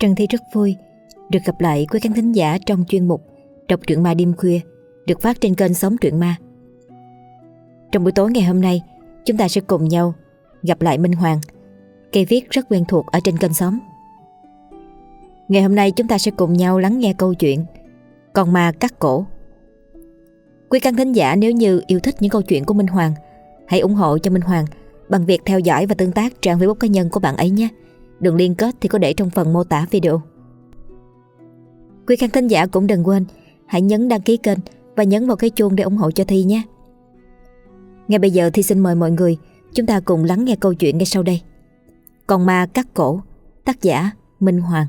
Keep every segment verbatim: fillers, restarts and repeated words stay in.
Trân Thi rất vui được gặp lại quý khán thính giả trong chuyên mục Đọc truyện ma đêm khuya được phát trên kênh Sống Truyện Ma. Trong buổi tối ngày hôm nay, chúng ta sẽ cùng nhau gặp lại Minh Hoàng, cây viết rất quen thuộc ở trên kênh Sống. Ngày hôm nay chúng ta sẽ cùng nhau lắng nghe câu chuyện Con ma cắt cổ. Quý khán thính giả nếu như yêu thích những câu chuyện của Minh Hoàng, hãy ủng hộ cho Minh Hoàng bằng việc theo dõi và tương tác trang Facebook cá nhân của bạn ấy nhé. Đường liên kết thì có để trong phần mô tả video. Quý khán thính giả cũng đừng quên hãy nhấn đăng ký kênh và nhấn vào cái chuông để ủng hộ cho Thi nhé. Ngay bây giờ Thi xin mời mọi người chúng ta cùng lắng nghe câu chuyện ngay sau đây. Con ma cắt cổ, tác giả Minh Hoàng.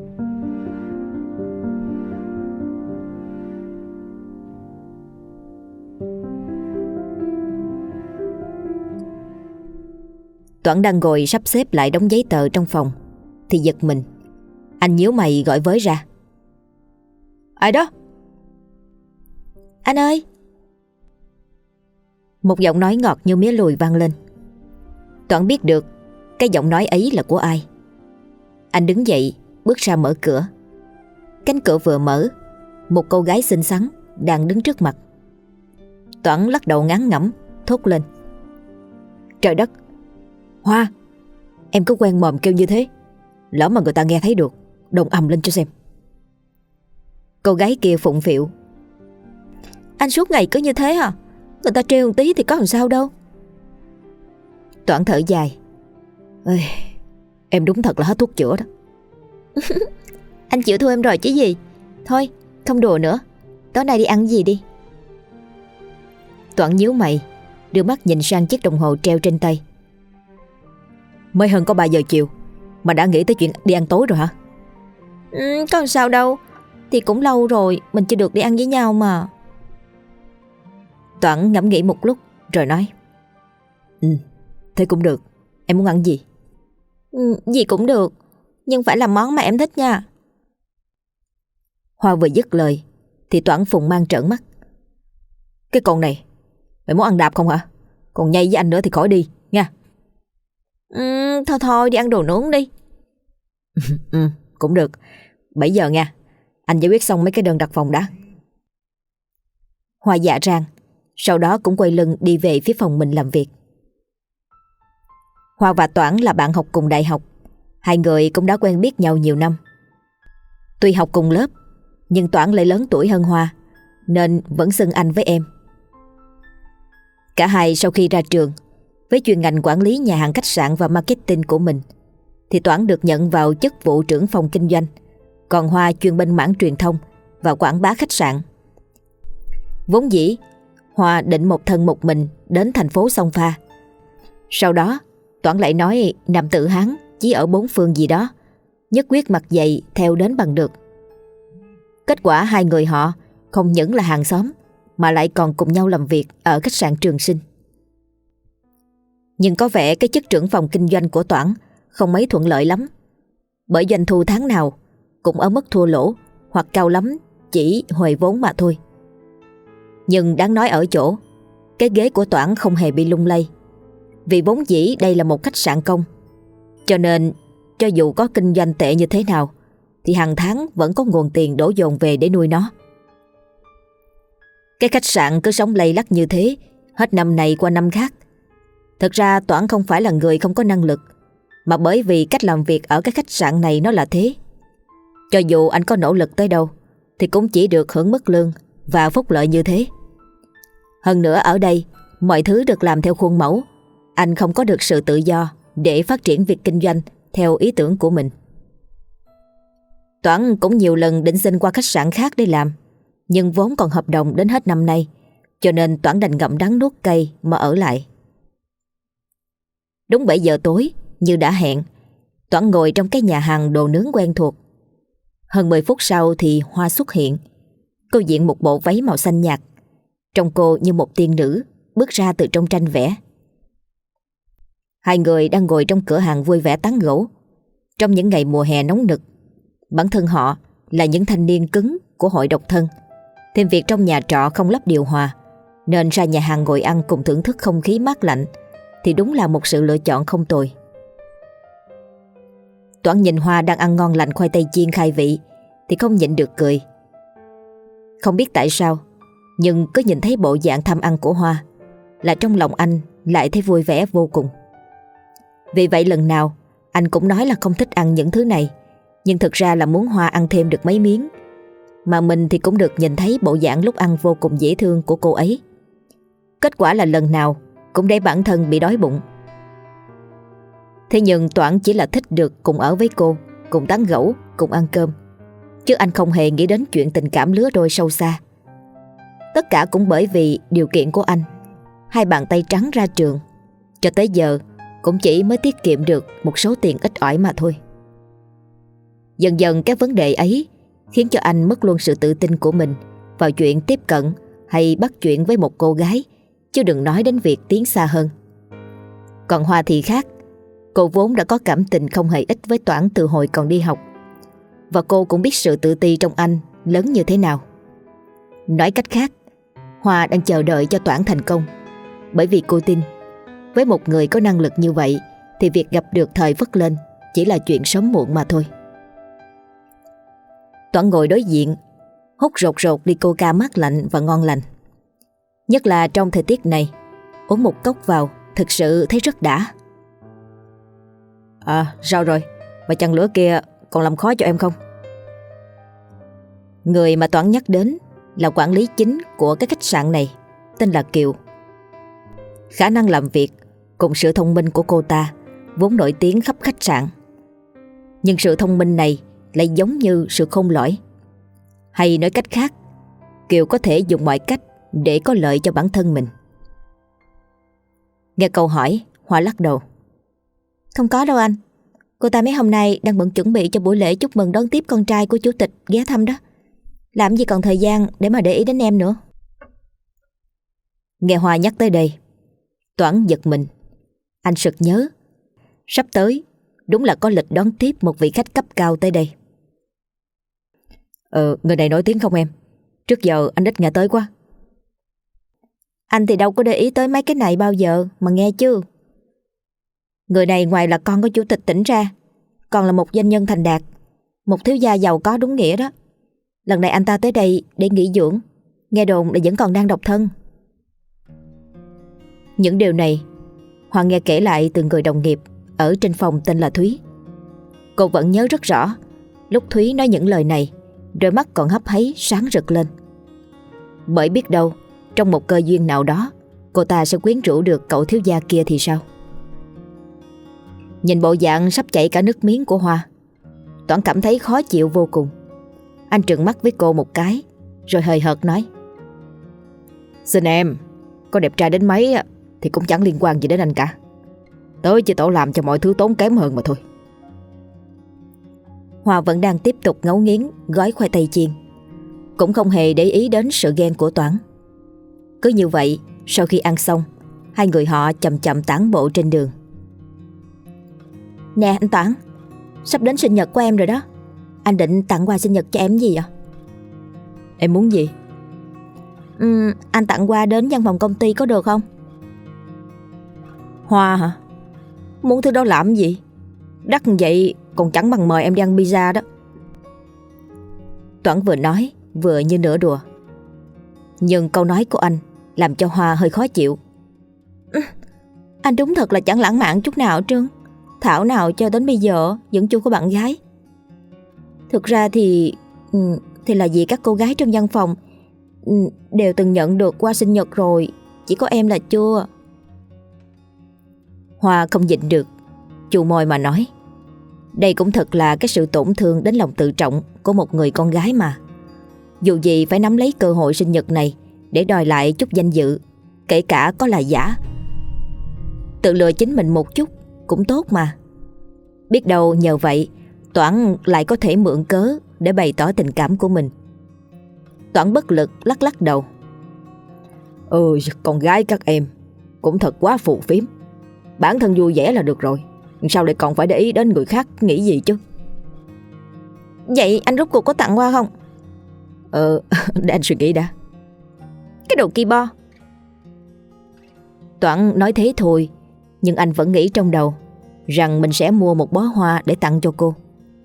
Toản đang ngồi sắp xếp lại đống giấy tờ trong phòng thì giật mình. Anh nhíu mày gọi với ra. Ai đó? Anh ơi! Một giọng nói ngọt như mía lùi vang lên. Toản biết được cái giọng nói ấy là của ai. Anh đứng dậy bước ra mở cửa. Cánh cửa vừa mở, một cô gái xinh xắn đang đứng trước mặt. Toản lắc đầu ngán ngẩm thốt lên. Trời đất! Hoa! Em có quen mồm kêu như thế, lỡ mà người ta nghe thấy được, đồn ầm lên cho xem. Cô gái kia phụng phịu. Anh suốt ngày cứ như thế hả? Người ta trêu một tí thì có làm sao đâu. Toản thở dài. Ê, em đúng thật là hết thuốc chữa đó. Anh chịu thua em rồi chứ gì. Thôi không đùa nữa, tối nay đi ăn gì đi. Toản nhíu mày, đưa mắt nhìn sang chiếc đồng hồ treo trên tay. Mới hơn có ba giờ chiều mà đã nghĩ tới chuyện đi ăn tối rồi hả? Ừ, có làm sao đâu. Thì cũng lâu rồi mình chưa được đi ăn với nhau mà. Toản ngẫm nghĩ một lúc rồi nói. Ừ, thế cũng được. Em muốn ăn gì? Ừ, gì cũng được, nhưng phải là món mà em thích nha. Hoa vừa dứt lời thì Toản phùng mang trợn mắt. Cái con này, mày muốn ăn đạp không hả? Còn nhây với anh nữa thì khỏi đi nha. Ừ, thôi thôi đi ăn đồ nướng đi. Ừ, cũng được. Bảy giờ nha. Anh giải quyết xong mấy cái đơn đặt phòng đã. Hoa dạ rang, sau đó cũng quay lưng đi về phía phòng mình làm việc. Hoa và Toản là bạn học cùng đại học. Hai người cũng đã quen biết nhau nhiều năm. Tuy học cùng lớp, nhưng Toản lại lớn tuổi hơn Hoa, nên vẫn xưng anh với em. Cả hai sau khi ra trường, với chuyên ngành quản lý nhà hàng khách sạn và marketing của mình, thì Toản được nhận vào chức vụ trưởng phòng kinh doanh, còn Hoa chuyên bên mảng truyền thông và quảng bá khách sạn. Vốn dĩ Hoa định một thân một mình đến thành phố Sông Pha. Sau đó Toản lại nói nam tử Hán chỉ ở bốn phương gì đó, nhất quyết mặt dày theo đến bằng được. Kết quả hai người họ không những là hàng xóm mà lại còn cùng nhau làm việc ở khách sạn Trường Sinh. Nhưng có vẻ cái chức trưởng phòng kinh doanh của Toản không mấy thuận lợi lắm, bởi doanh thu tháng nào cũng ở mức thua lỗ hoặc cao lắm chỉ huề vốn mà thôi. Nhưng đáng nói ở chỗ, cái ghế của Toản không hề bị lung lay, vì vốn dĩ đây là một khách sạn công, cho nên cho dù có kinh doanh tệ như thế nào thì hàng tháng vẫn có nguồn tiền đổ dồn về để nuôi nó. Cái khách sạn cứ sống lay lắc như thế hết năm này qua năm khác. Thực ra Toản không phải là người không có năng lực, mà bởi vì cách làm việc ở cái khách sạn này nó là thế. Cho dù anh có nỗ lực tới đâu thì cũng chỉ được hưởng mức lương và phúc lợi như thế. Hơn nữa ở đây mọi thứ được làm theo khuôn mẫu. Anh không có được sự tự do để phát triển việc kinh doanh theo ý tưởng của mình. Toản cũng nhiều lần định xin qua khách sạn khác để làm, nhưng vốn còn hợp đồng đến hết năm nay, cho nên Toản đành ngậm đắng nuốt cay mà ở lại. Đúng bảy giờ tối như đã hẹn, Toản ngồi trong cái nhà hàng đồ nướng quen thuộc. Hơn mười phút sau thì Hoa xuất hiện. Cô diện một bộ váy màu xanh nhạt, trông cô như một tiên nữ bước ra từ trong tranh vẽ. Hai người đang ngồi trong cửa hàng vui vẻ tán gẫu. Trong những ngày mùa hè nóng nực, bản thân họ là những thanh niên cứng của hội độc thân, thêm việc trong nhà trọ không lắp điều hòa, nên ra nhà hàng ngồi ăn cùng thưởng thức không khí mát lạnh thì đúng là một sự lựa chọn không tồi. Toán nhìn Hoa đang ăn ngon lành khoai tây chiên khai vị thì không nhịn được cười. Không biết tại sao, nhưng cứ nhìn thấy bộ dạng tham ăn của Hoa là trong lòng anh lại thấy vui vẻ vô cùng. Vì vậy lần nào anh cũng nói là không thích ăn những thứ này, nhưng thực ra là muốn Hoa ăn thêm được mấy miếng. Mà mình thì cũng được nhìn thấy bộ dạng lúc ăn vô cùng dễ thương của cô ấy. Kết quả là lần nào cũng để bản thân bị đói bụng. Thế nhưng Toản chỉ là thích được cùng ở với cô, cùng tán gẫu, cùng ăn cơm, chứ anh không hề nghĩ đến chuyện tình cảm lứa đôi sâu xa. Tất cả cũng bởi vì điều kiện của anh. Hai bàn tay trắng ra trường, cho tới giờ cũng chỉ mới tiết kiệm được một số tiền ít ỏi mà thôi. Dần dần các vấn đề ấy khiến cho anh mất luôn sự tự tin của mình vào chuyện tiếp cận hay bắt chuyện với một cô gái, chứ đừng nói đến việc tiến xa hơn. Còn Hoa thì khác. Cô vốn đã có cảm tình không hề ít với Toản từ hồi còn đi học, và cô cũng biết sự tự ti trong anh lớn như thế nào. Nói cách khác, Hoa đang chờ đợi cho Toản thành công, bởi vì cô tin với một người có năng lực như vậy thì việc gặp được thời vất lên chỉ là chuyện sớm muộn mà thôi. Toản ngồi đối diện, hút rột rột ly coca mát lạnh và ngon lành. Nhất là trong thời tiết này, uống một cốc vào thực sự thấy rất đã. À, sao rồi? Mà chăn lửa kia còn làm khó cho em không? Người mà Toản nhắc đến là quản lý chính của cái khách sạn này, tên là Kiều. Khả năng làm việc cùng sự thông minh của cô ta vốn nổi tiếng khắp khách sạn. Nhưng sự thông minh này lại giống như sự khôn lỏi. Hay nói cách khác, Kiều có thể dùng mọi cách để có lợi cho bản thân mình. Nghe câu hỏi, Hoa lắc đầu. Không có đâu anh. Cô ta mấy hôm nay đang bận chuẩn bị cho buổi lễ chúc mừng đón tiếp con trai của chủ tịch ghé thăm đó. Làm gì còn thời gian để mà để ý đến em nữa. Nghe Hoa nhắc tới đây, Toản giật mình. Anh sực nhớ, sắp tới đúng là có lịch đón tiếp một vị khách cấp cao tới đây. Ờ, người này nổi tiếng không em? Trước giờ anh ít nghe tới quá. Anh thì đâu có để ý tới mấy cái này bao giờ mà nghe chứ. Người này ngoài là con của chủ tịch tỉnh ra, còn là một doanh nhân thành đạt, một thiếu gia giàu có đúng nghĩa đó. Lần này anh ta tới đây để nghỉ dưỡng, nghe đồn là vẫn còn đang độc thân. Những điều này Hoa nghe kể lại từ người đồng nghiệp ở trên phòng tên là Thúy. Cô vẫn nhớ rất rõ lúc Thúy nói những lời này, đôi mắt còn hấp háy sáng rực lên. Bởi biết đâu trong một cơ duyên nào đó cô ta sẽ quyến rũ được cậu thiếu gia kia thì sao. Nhìn bộ dạng sắp chảy cả nước miếng của Hoa, Toản cảm thấy khó chịu vô cùng. Anh trừng mắt với cô một cái, rồi hời hợt nói: Xin em, có đẹp trai đến mấy thì cũng chẳng liên quan gì đến anh cả. Tới chỉ tổ làm cho mọi thứ tốn kém hơn mà thôi. Hoa vẫn đang tiếp tục ngấu nghiến gói khoai tây chiên, cũng không hề để ý đến sự ghen của Toản. Cứ như vậy, sau khi ăn xong, hai người họ chậm chậm tản bộ trên đường. Nè anh Toản, sắp đến sinh nhật của em rồi đó. Anh định tặng quà sinh nhật cho em gì vậy? Em muốn gì? Ừ, anh tặng quà đến văn phòng công ty có được không? Hoa hả? Muốn thứ đó làm gì? Đắt vậy còn chẳng bằng mời em đi ăn pizza đó. Toản vừa nói vừa như nửa đùa. Nhưng câu nói của anh làm cho Hoa hơi khó chịu. Ừ, anh đúng thật là chẳng lãng mạn chút nào trơn. Thảo nào cho đến bây giờ vẫn chưa có bạn gái. Thực ra thì Thì là vì các cô gái trong văn phòng đều từng nhận được quà sinh nhật rồi, chỉ có em là chưa. Hoa không nhịn được, chu môi mà nói. Đây cũng thật là cái sự tổn thương đến lòng tự trọng của một người con gái mà. Dù gì phải nắm lấy cơ hội sinh nhật này để đòi lại chút danh dự, kể cả có là giả. Tự lừa chính mình một chút cũng tốt mà. Biết đâu nhờ vậy Toản lại có thể mượn cớ để bày tỏ tình cảm của mình. Toản bất lực lắc lắc đầu. Ừ, con gái các em cũng thật quá phù phiếm. Bản thân vui vẻ là được rồi, sao lại còn phải để ý đến người khác nghĩ gì chứ. Vậy anh rốt cuộc có tặng quà không? Ờ, để anh suy nghĩ đã. Cái đồ ki bo. Toản nói thế thôi, nhưng anh vẫn nghĩ trong đầu, rằng mình sẽ mua một bó hoa để tặng cho cô.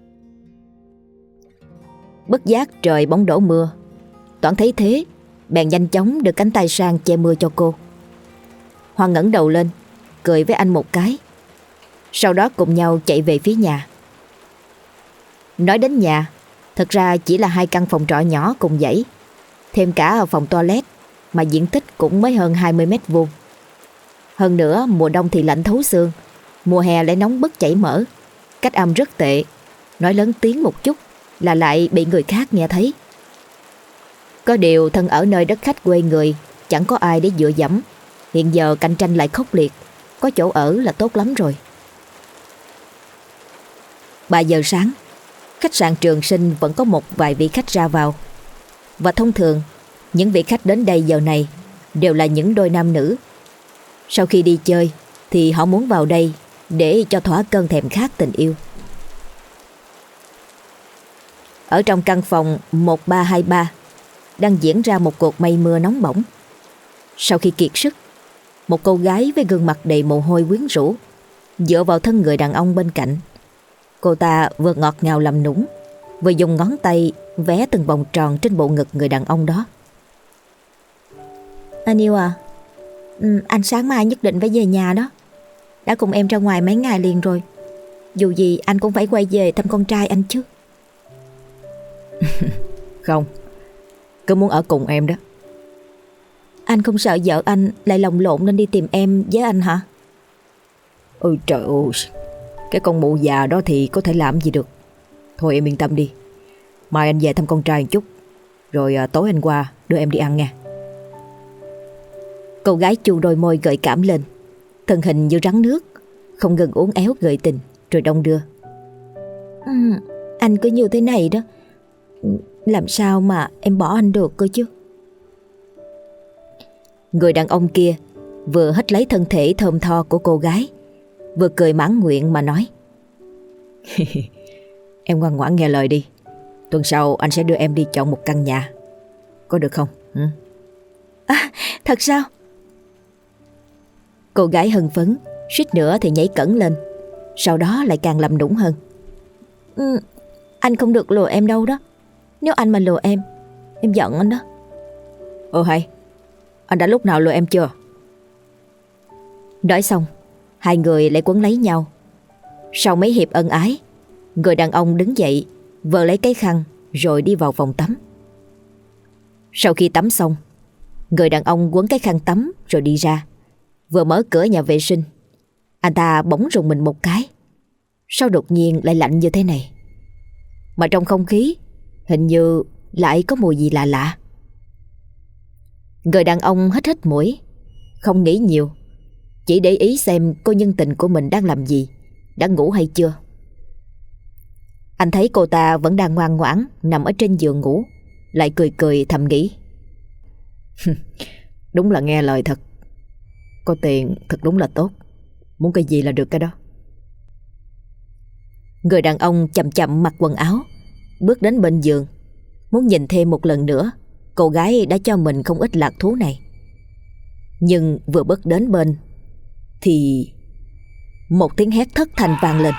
Bất giác trời bỗng đổ mưa. Toản thấy thế, bèn nhanh chóng đưa cánh tay sang che mưa cho cô. Hoa ngẩng đầu lên, cười với anh một cái, sau đó cùng nhau chạy về phía nhà. Nói đến nhà, thật ra chỉ là hai căn phòng trọ nhỏ cùng dãy, thêm cả phòng toilet mà diện tích cũng mới hơn hai mươi mét vuông. Hơn nữa mùa đông thì lạnh thấu xương, mùa hè lại nóng bức chảy mỡ. Cách âm rất tệ, nói lớn tiếng một chút là lại bị người khác nghe thấy. Có điều thân ở nơi đất khách quê người, chẳng có ai để dựa dẫm. Hiện giờ cạnh tranh lại khốc liệt, có chỗ ở là tốt lắm rồi. Ba giờ sáng, khách sạn Trường Sinh vẫn có một vài vị khách ra vào. Và thông thường, những vị khách đến đây giờ này đều là những đôi nam nữ. Sau khi đi chơi thì họ muốn vào đây để cho thỏa cơn thèm khát tình yêu. Ở trong căn phòng một ba hai ba đang diễn ra một cuộc mây mưa nóng bỏng. Sau khi kiệt sức, một cô gái với gương mặt đầy mồ hôi quyến rũ dựa vào thân người đàn ông bên cạnh. Cô ta vừa ngọt ngào làm nũng, vừa dùng ngón tay vẽ từng vòng tròn trên bộ ngực người đàn ông đó. Anh yêu à, ừ, anh sáng mai nhất định phải về nhà đó. Đã cùng em ra ngoài mấy ngày liền rồi. Dù gì anh cũng phải quay về thăm con trai anh chứ. Không, cứ muốn ở cùng em đó. Anh không sợ vợ anh lại lồng lộn nên đi tìm em với anh hả? Ôi trời ơi, cái con mụ già đó thì có thể làm gì được. Thôi em yên tâm đi, mai anh về thăm con trai một chút, rồi à, tối anh qua đưa em đi ăn nha. Cô gái chu đôi môi gợi cảm lên, thân hình như rắn nước, không ngừng uốn éo gợi tình rồi đong đưa. Ừ, anh cứ như thế này đó, làm sao mà em bỏ anh được cơ chứ. Người đàn ông kia vừa hít lấy thân thể thơm tho của cô gái, vừa cười mãn nguyện mà nói. Em ngoan ngoãn nghe lời đi. Tuần sau anh sẽ đưa em đi chọn một căn nhà, có được không? Ừ? À, thật sao? Cô gái hưng phấn, suýt nữa thì nhảy cẫng lên, sau đó lại càng làm nũng hơn. Ừ, anh không được lừa em đâu đó. Nếu anh mà lừa em, em giận anh đó. Ơ hay, anh đã lúc nào lừa em chưa? Nói xong, hai người lại quấn lấy nhau. Sau mấy hiệp ân ái, người đàn ông đứng dậy, vờ lấy cái khăn rồi đi vào phòng tắm. Sau khi tắm xong, người đàn ông quấn cái khăn tắm rồi đi ra. Vừa mở cửa nhà vệ sinh, anh ta bỗng rùng mình một cái. Sao đột nhiên lại lạnh như thế này? Mà trong không khí hình như lại có mùi gì lạ lạ. Người đàn ông hít hít mũi, không nghĩ nhiều, chỉ để ý xem cô nhân tình của mình đang làm gì, đã ngủ hay chưa. Anh thấy cô ta vẫn đang ngoan ngoãn nằm ở trên giường ngủ, lại cười cười thầm nghĩ. Đúng là nghe lời thật. Có tiền thật đúng là tốt, muốn cái gì là được cái đó. Người đàn ông chậm chậm mặc quần áo, bước đến bên giường, muốn nhìn thêm một lần nữa cô gái đã cho mình không ít lạc thú này. Nhưng vừa bước đến bên thì một tiếng hét thất thanh vang lên.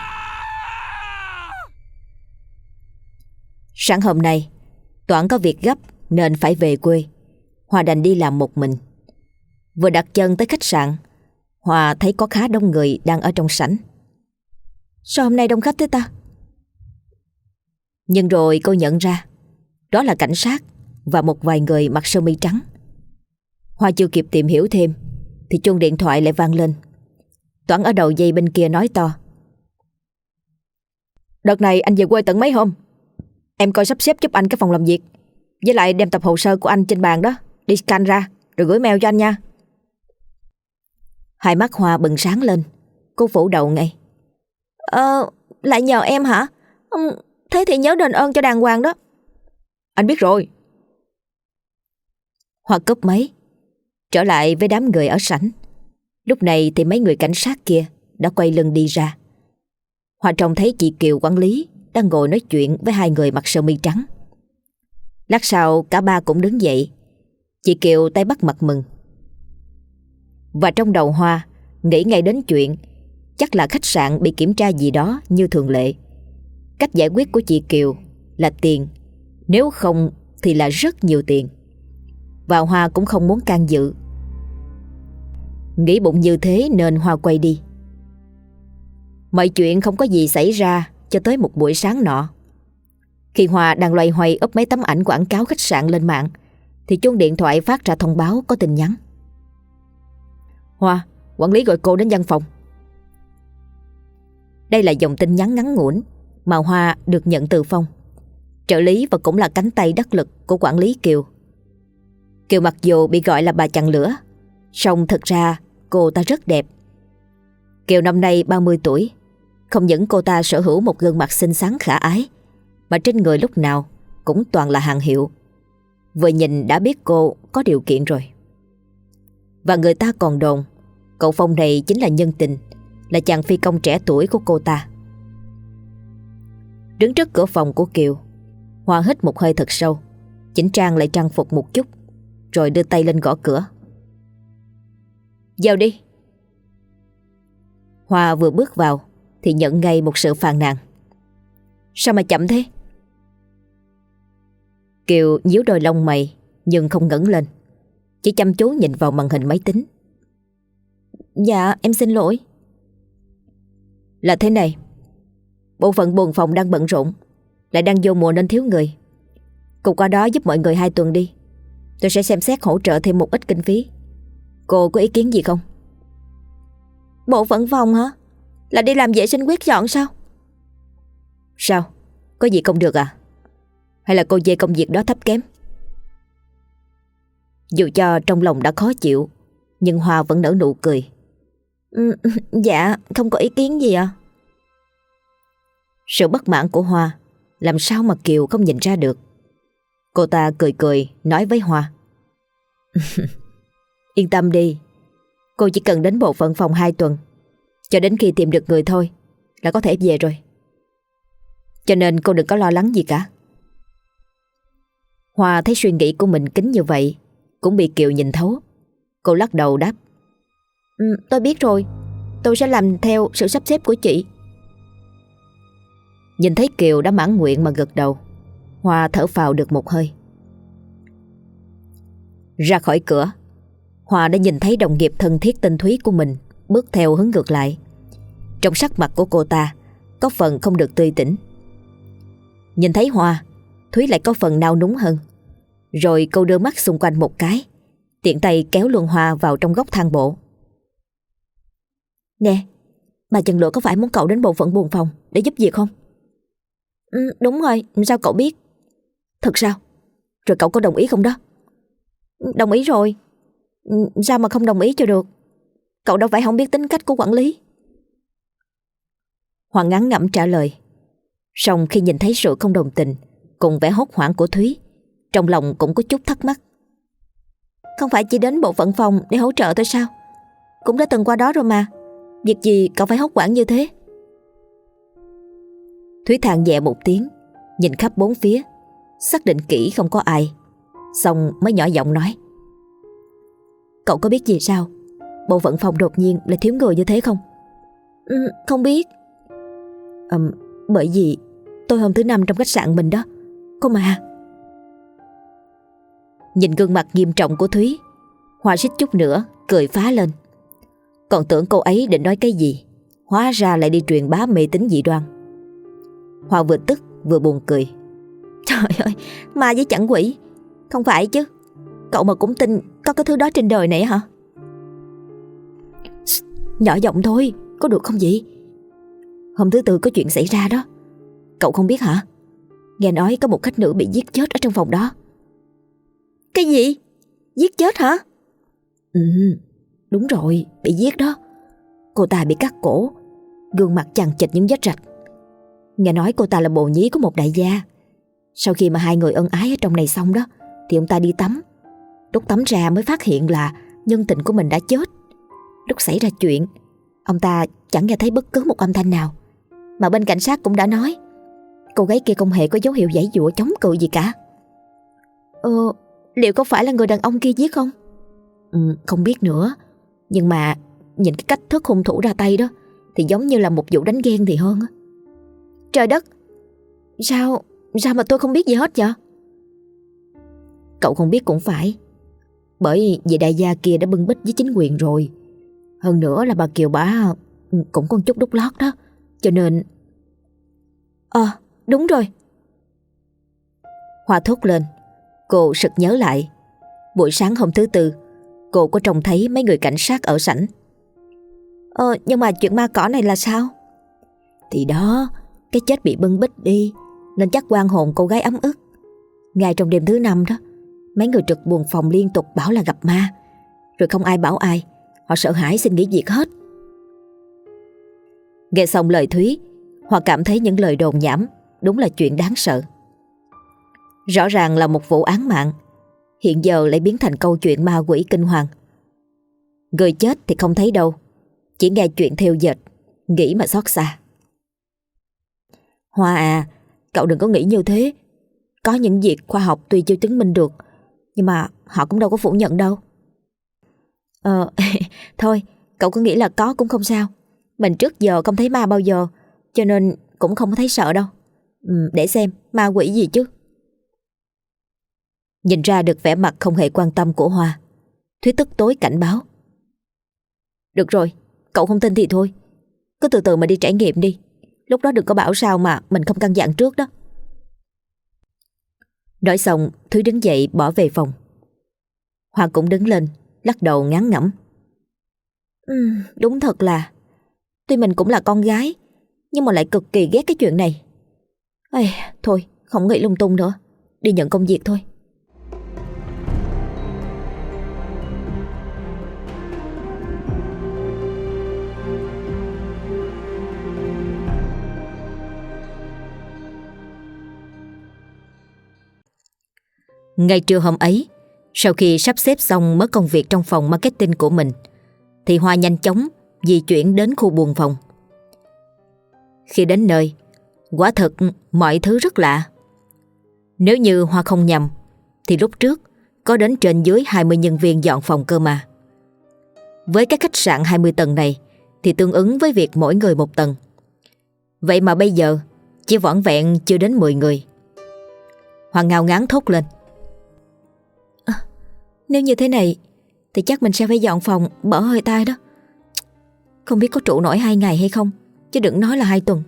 Sáng hôm nay Toản có việc gấp nên phải về quê. Hòa đành đi làm một mình. Vừa đặt chân tới khách sạn, Hòa thấy có khá đông người đang ở trong sảnh. Sao hôm nay đông khách thế ta? Nhưng rồi cô nhận ra đó là cảnh sát và một vài người mặc sơ mi trắng. Hoa chưa kịp tìm hiểu thêm thì chuông điện thoại lại vang lên. Toản ở đầu dây bên kia nói to. Đợt này anh về quê tận mấy hôm, em coi sắp xếp giúp anh cái phòng làm việc, với lại đem tập hồ sơ của anh trên bàn đó đi scan ra rồi gửi mail cho anh nha. Hai mắt Hoa bừng sáng lên. Cô phủ đầu ngay. Ờ, lại nhờ em hả? Ừ, thế thì nhớ đền ơn cho đàng hoàng đó. Anh biết rồi. Hoa cúp máy, trở lại với đám người ở sảnh. Lúc này thì mấy người cảnh sát kia đã quay lưng đi ra. Hoa trông thấy chị Kiều quản lý đang ngồi nói chuyện với hai người mặc sơ mi trắng. Lát sau cả ba cũng đứng dậy. Chị Kiều tay bắt mặt mừng. Và trong đầu Hoa nghĩ ngay đến chuyện Chắc là khách sạn bị kiểm tra gì đó như thường lệ. Cách giải quyết của chị Kiều là tiền, nếu không thì là rất nhiều tiền. Và Hoa cũng không muốn can dự. Nghĩ bụng như thế nên Hoa quay đi. Mọi chuyện không có gì xảy ra cho tới một buổi sáng nọ. Khi Hoa đang loay hoay úp mấy tấm ảnh quảng cáo khách sạn lên mạng thì chuông điện thoại phát ra thông báo có tin nhắn. Hoa, quản lý gọi cô đến văn phòng. Đây là dòng tin nhắn ngắn ngủn mà Hoa được nhận từ Phong, trợ lý và cũng là cánh tay đắc lực của quản lý Kiều. Kiều mặc dù bị gọi là bà chằn lửa, song thực ra cô ta rất đẹp. Kiều năm nay ba mươi tuổi. Không những cô ta sở hữu một gương mặt xinh xắn khả ái, mà trên người lúc nào cũng toàn là hàng hiệu. Vừa nhìn đã biết cô có điều kiện rồi. Và người ta còn đồn cậu Phong này chính là nhân tình, là chàng phi công trẻ tuổi của cô ta. Đứng trước cửa phòng của Kiều, Hoa hít một hơi thật sâu, chỉnh trang lại trang phục một chút, rồi đưa tay lên gõ cửa. Vào đi. Hoa vừa bước vào thì nhận ngay một sự phàn nàn. Sao mà chậm thế? Kiều nhíu đôi lông mày nhưng không ngẩng lên, chỉ chăm chú nhìn vào màn hình máy tính. Dạ em xin lỗi. Là thế này, bộ phận buồng phòng đang bận rộn, lại đang vô mùa nên thiếu người. Cô qua đó giúp mọi người hai tuần đi. Tôi sẽ xem xét hỗ trợ thêm một ít kinh phí. Cô có ý kiến gì không? Bộ phận phòng hả? Là đi làm vệ sinh quét dọn sao? Sao? Có gì không được à? Hay là cô chê công việc đó thấp kém? Dù cho trong lòng đã khó chịu, nhưng Hoa vẫn nở nụ cười. Ừ, dạ không có ý kiến gì ạ. À? Sự bất mãn của Hoa làm sao mà Kiều không nhìn ra được. Cô ta cười cười nói với Hoa. Yên tâm đi, cô chỉ cần đến bộ phận phòng hai tuần, cho đến khi tìm được người thôi là có thể về rồi. Cho nên cô đừng có lo lắng gì cả. Hoa thấy suy nghĩ của mình kín như vậy cũng bị Kiều nhìn thấu. Cô lắc đầu đáp. Ừ, tôi biết rồi, tôi sẽ làm theo sự sắp xếp của chị. Nhìn thấy Kiều đã mãn nguyện mà gật đầu, Hoa thở phào được một hơi. Ra khỏi cửa, Hoa đã nhìn thấy đồng nghiệp thân thiết tinh Thúy của mình bước theo hướng ngược lại. Trong sắc mặt của cô ta có phần không được tươi tỉnh. Nhìn thấy Hoa, Thúy lại có phần nao núng hơn. Rồi cô đưa mắt xung quanh một cái, tiện tay kéo luôn Hoa vào trong góc thang bộ. Nè, bà Trần Lụa có phải muốn cậu đến bộ phận buồng phòng để giúp việc không? Ừ, đúng rồi, sao cậu biết? Thật sao? Rồi cậu có đồng ý không đó? Đồng ý rồi. Sao mà không đồng ý cho được? Cậu đâu phải không biết tính cách của quản lý. Hoàng ngán ngẩm trả lời. Song khi nhìn thấy sự không đồng tình cùng vẻ hốt hoảng của Thúy, trong lòng cũng có chút thắc mắc. Không phải chỉ đến bộ phận phòng để hỗ trợ tôi sao? Cũng đã từng qua đó rồi mà. Việc gì cậu phải hốt hoảng như thế? Thúy than nhẹ một tiếng, nhìn khắp bốn phía, xác định kỹ không có ai, xong mới nhỏ giọng nói. Cậu có biết gì sao bộ phận phòng đột nhiên lại thiếu người như thế không? Ừ, không biết. à, Bởi vì tôi hôm thứ năm trong khách sạn mình đó. Cô mà. Nhìn gương mặt nghiêm trọng của Thúy, Hoa suýt chút nữa cười phá lên. Còn tưởng cô ấy định nói cái gì, hóa ra lại đi truyền bá mê tín dị đoan. Hoa vừa tức vừa buồn cười. Trời ơi, ma với chẳng quỷ. Không phải chứ, cậu mà cũng tin có cái thứ đó trên đời này hả? Nhỏ giọng thôi, có được không vậy? Hôm thứ tư có chuyện xảy ra đó. Cậu không biết hả? Nghe nói có một khách nữ bị giết chết ở trong phòng đó. Cái gì? Giết chết hả? Ừ, đúng rồi, bị giết đó. Cô ta bị cắt cổ, gương mặt chằng chịt những vết rạch. Nghe nói cô ta là bồ nhí của một đại gia. Sau khi mà hai người ân ái ở trong này xong đó, thì ông ta đi tắm. Lúc tắm ra mới phát hiện là nhân tình của mình đã chết. Lúc xảy ra chuyện, ông ta chẳng nghe thấy bất cứ một âm thanh nào. Mà bên cảnh sát cũng đã nói cô gái kia không hề có dấu hiệu giãy giụa chống cự gì cả. Ờ, liệu có phải là người đàn ông kia giết không? Ừ, không biết nữa. Nhưng mà nhìn cái cách thức hung thủ ra tay đó, thì giống như là một vụ đánh ghen thì hơn. Trời đất, Sao Sao mà tôi không biết gì hết vậy? Cậu không biết cũng phải, bởi vì đại gia kia đã bưng bít với chính quyền rồi. Hơn nữa là bà Kiều bả cũng có chút đút lót đó, cho nên... Ờ, đúng rồi. Hoa thốt lên. Cô sực nhớ lại, buổi sáng hôm thứ Tư cô có trông thấy mấy người cảnh sát ở sảnh. Ờ, nhưng mà chuyện ma cỏ này là sao? Thì đó, cái chết bị bưng bít đi nên chắc oan hồn cô gái ấm ức. Ngay trong đêm thứ năm đó, mấy người trực buồng phòng liên tục bảo là gặp ma, rồi không ai bảo ai, họ sợ hãi xin nghỉ việc hết. Nghe xong lời Thúy, Hoa cảm thấy những lời đồn nhảm đúng là chuyện đáng sợ. Rõ ràng là một vụ án mạng, hiện giờ lại biến thành câu chuyện ma quỷ kinh hoàng. Người chết thì không thấy đâu, chỉ nghe chuyện theo dệt, nghĩ mà xót xa. Hoa à, cậu đừng có nghĩ như thế. Có những việc khoa học tuy chưa chứng minh được, nhưng mà họ cũng đâu có phủ nhận đâu. Ờ, thôi, cậu cứ nghĩ là có cũng không sao. Mình trước giờ không thấy ma bao giờ, cho nên cũng không có thấy sợ đâu. Ừ, để xem, ma quỷ gì chứ. Nhìn ra được vẻ mặt không hề quan tâm của Hoa, Thúy tức tối cảnh báo. Được rồi, cậu không tin thì thôi, cứ từ từ mà đi trải nghiệm đi. Lúc đó đừng có bảo sao mà mình không căn dặn trước đó. Nói xong, Thúy đứng dậy bỏ về phòng. Hoa cũng đứng lên, lắc đầu ngán ngẩm. Ừ, đúng thật là tuy mình cũng là con gái, nhưng mà lại cực kỳ ghét cái chuyện này. Ây, thôi, không nghĩ lung tung nữa, đi nhận công việc thôi. Ngay trưa hôm ấy, sau khi sắp xếp xong mấy công việc trong phòng marketing của mình, thì Hoa nhanh chóng di chuyển đến khu buồng phòng. Khi đến nơi, quả thực mọi thứ rất lạ. Nếu như Hoa không nhầm, thì lúc trước có đến trên dưới hai mươi nhân viên dọn phòng cơ mà. Với các khách sạn hai mươi tầng này thì tương ứng với việc mỗi người một tầng. Vậy mà bây giờ chỉ vỏn vẹn chưa đến mười người. Hoa ngao ngán thốt lên. À, nếu như thế này thì chắc mình sẽ phải dọn phòng bỏ hơi tai đó. Không biết có trụ nổi hai ngày hay không, chứ đừng nói là hai tuần.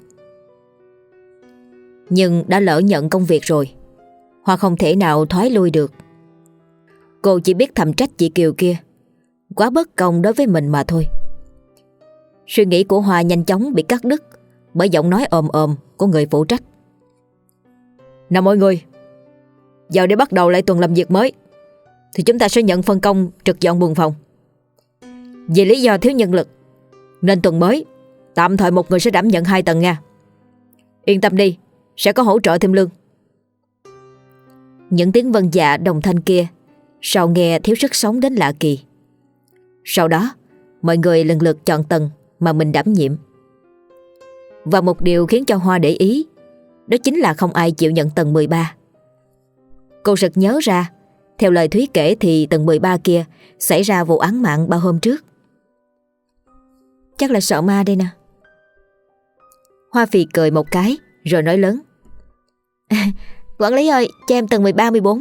Nhưng đã lỡ nhận công việc rồi, Hoa không thể nào thoái lui được. Cô chỉ biết thầm trách chị Kiều kia, quá bất công đối với mình mà thôi. Suy nghĩ của Hoa nhanh chóng bị cắt đứt bởi giọng nói ồm ồm của người phụ trách. Nào mọi người, giờ để bắt đầu lại tuần làm việc mới thì chúng ta sẽ nhận phân công trực dọn buồng phòng. Vì lý do thiếu nhân lực nên tuần mới tạm thời một người sẽ đảm nhận hai tầng nha. Yên tâm đi, sẽ có hỗ trợ thêm lương. Những tiếng vâng dạ đồng thanh kia sao nghe thiếu sức sống đến lạ kỳ. Sau đó mọi người lần lượt chọn tầng mà mình đảm nhiệm. Và một điều khiến cho Hoa để ý, đó chính là không ai chịu nhận tầng mười ba. Cô sực nhớ ra, theo lời Thúy kể thì tầng mười ba kia xảy ra vụ án mạng ba hôm trước. Chắc là sợ ma đây nè. Hoa phì cười một cái rồi nói lớn. Quản lý ơi, cho em tầng mười ba, mười bốn.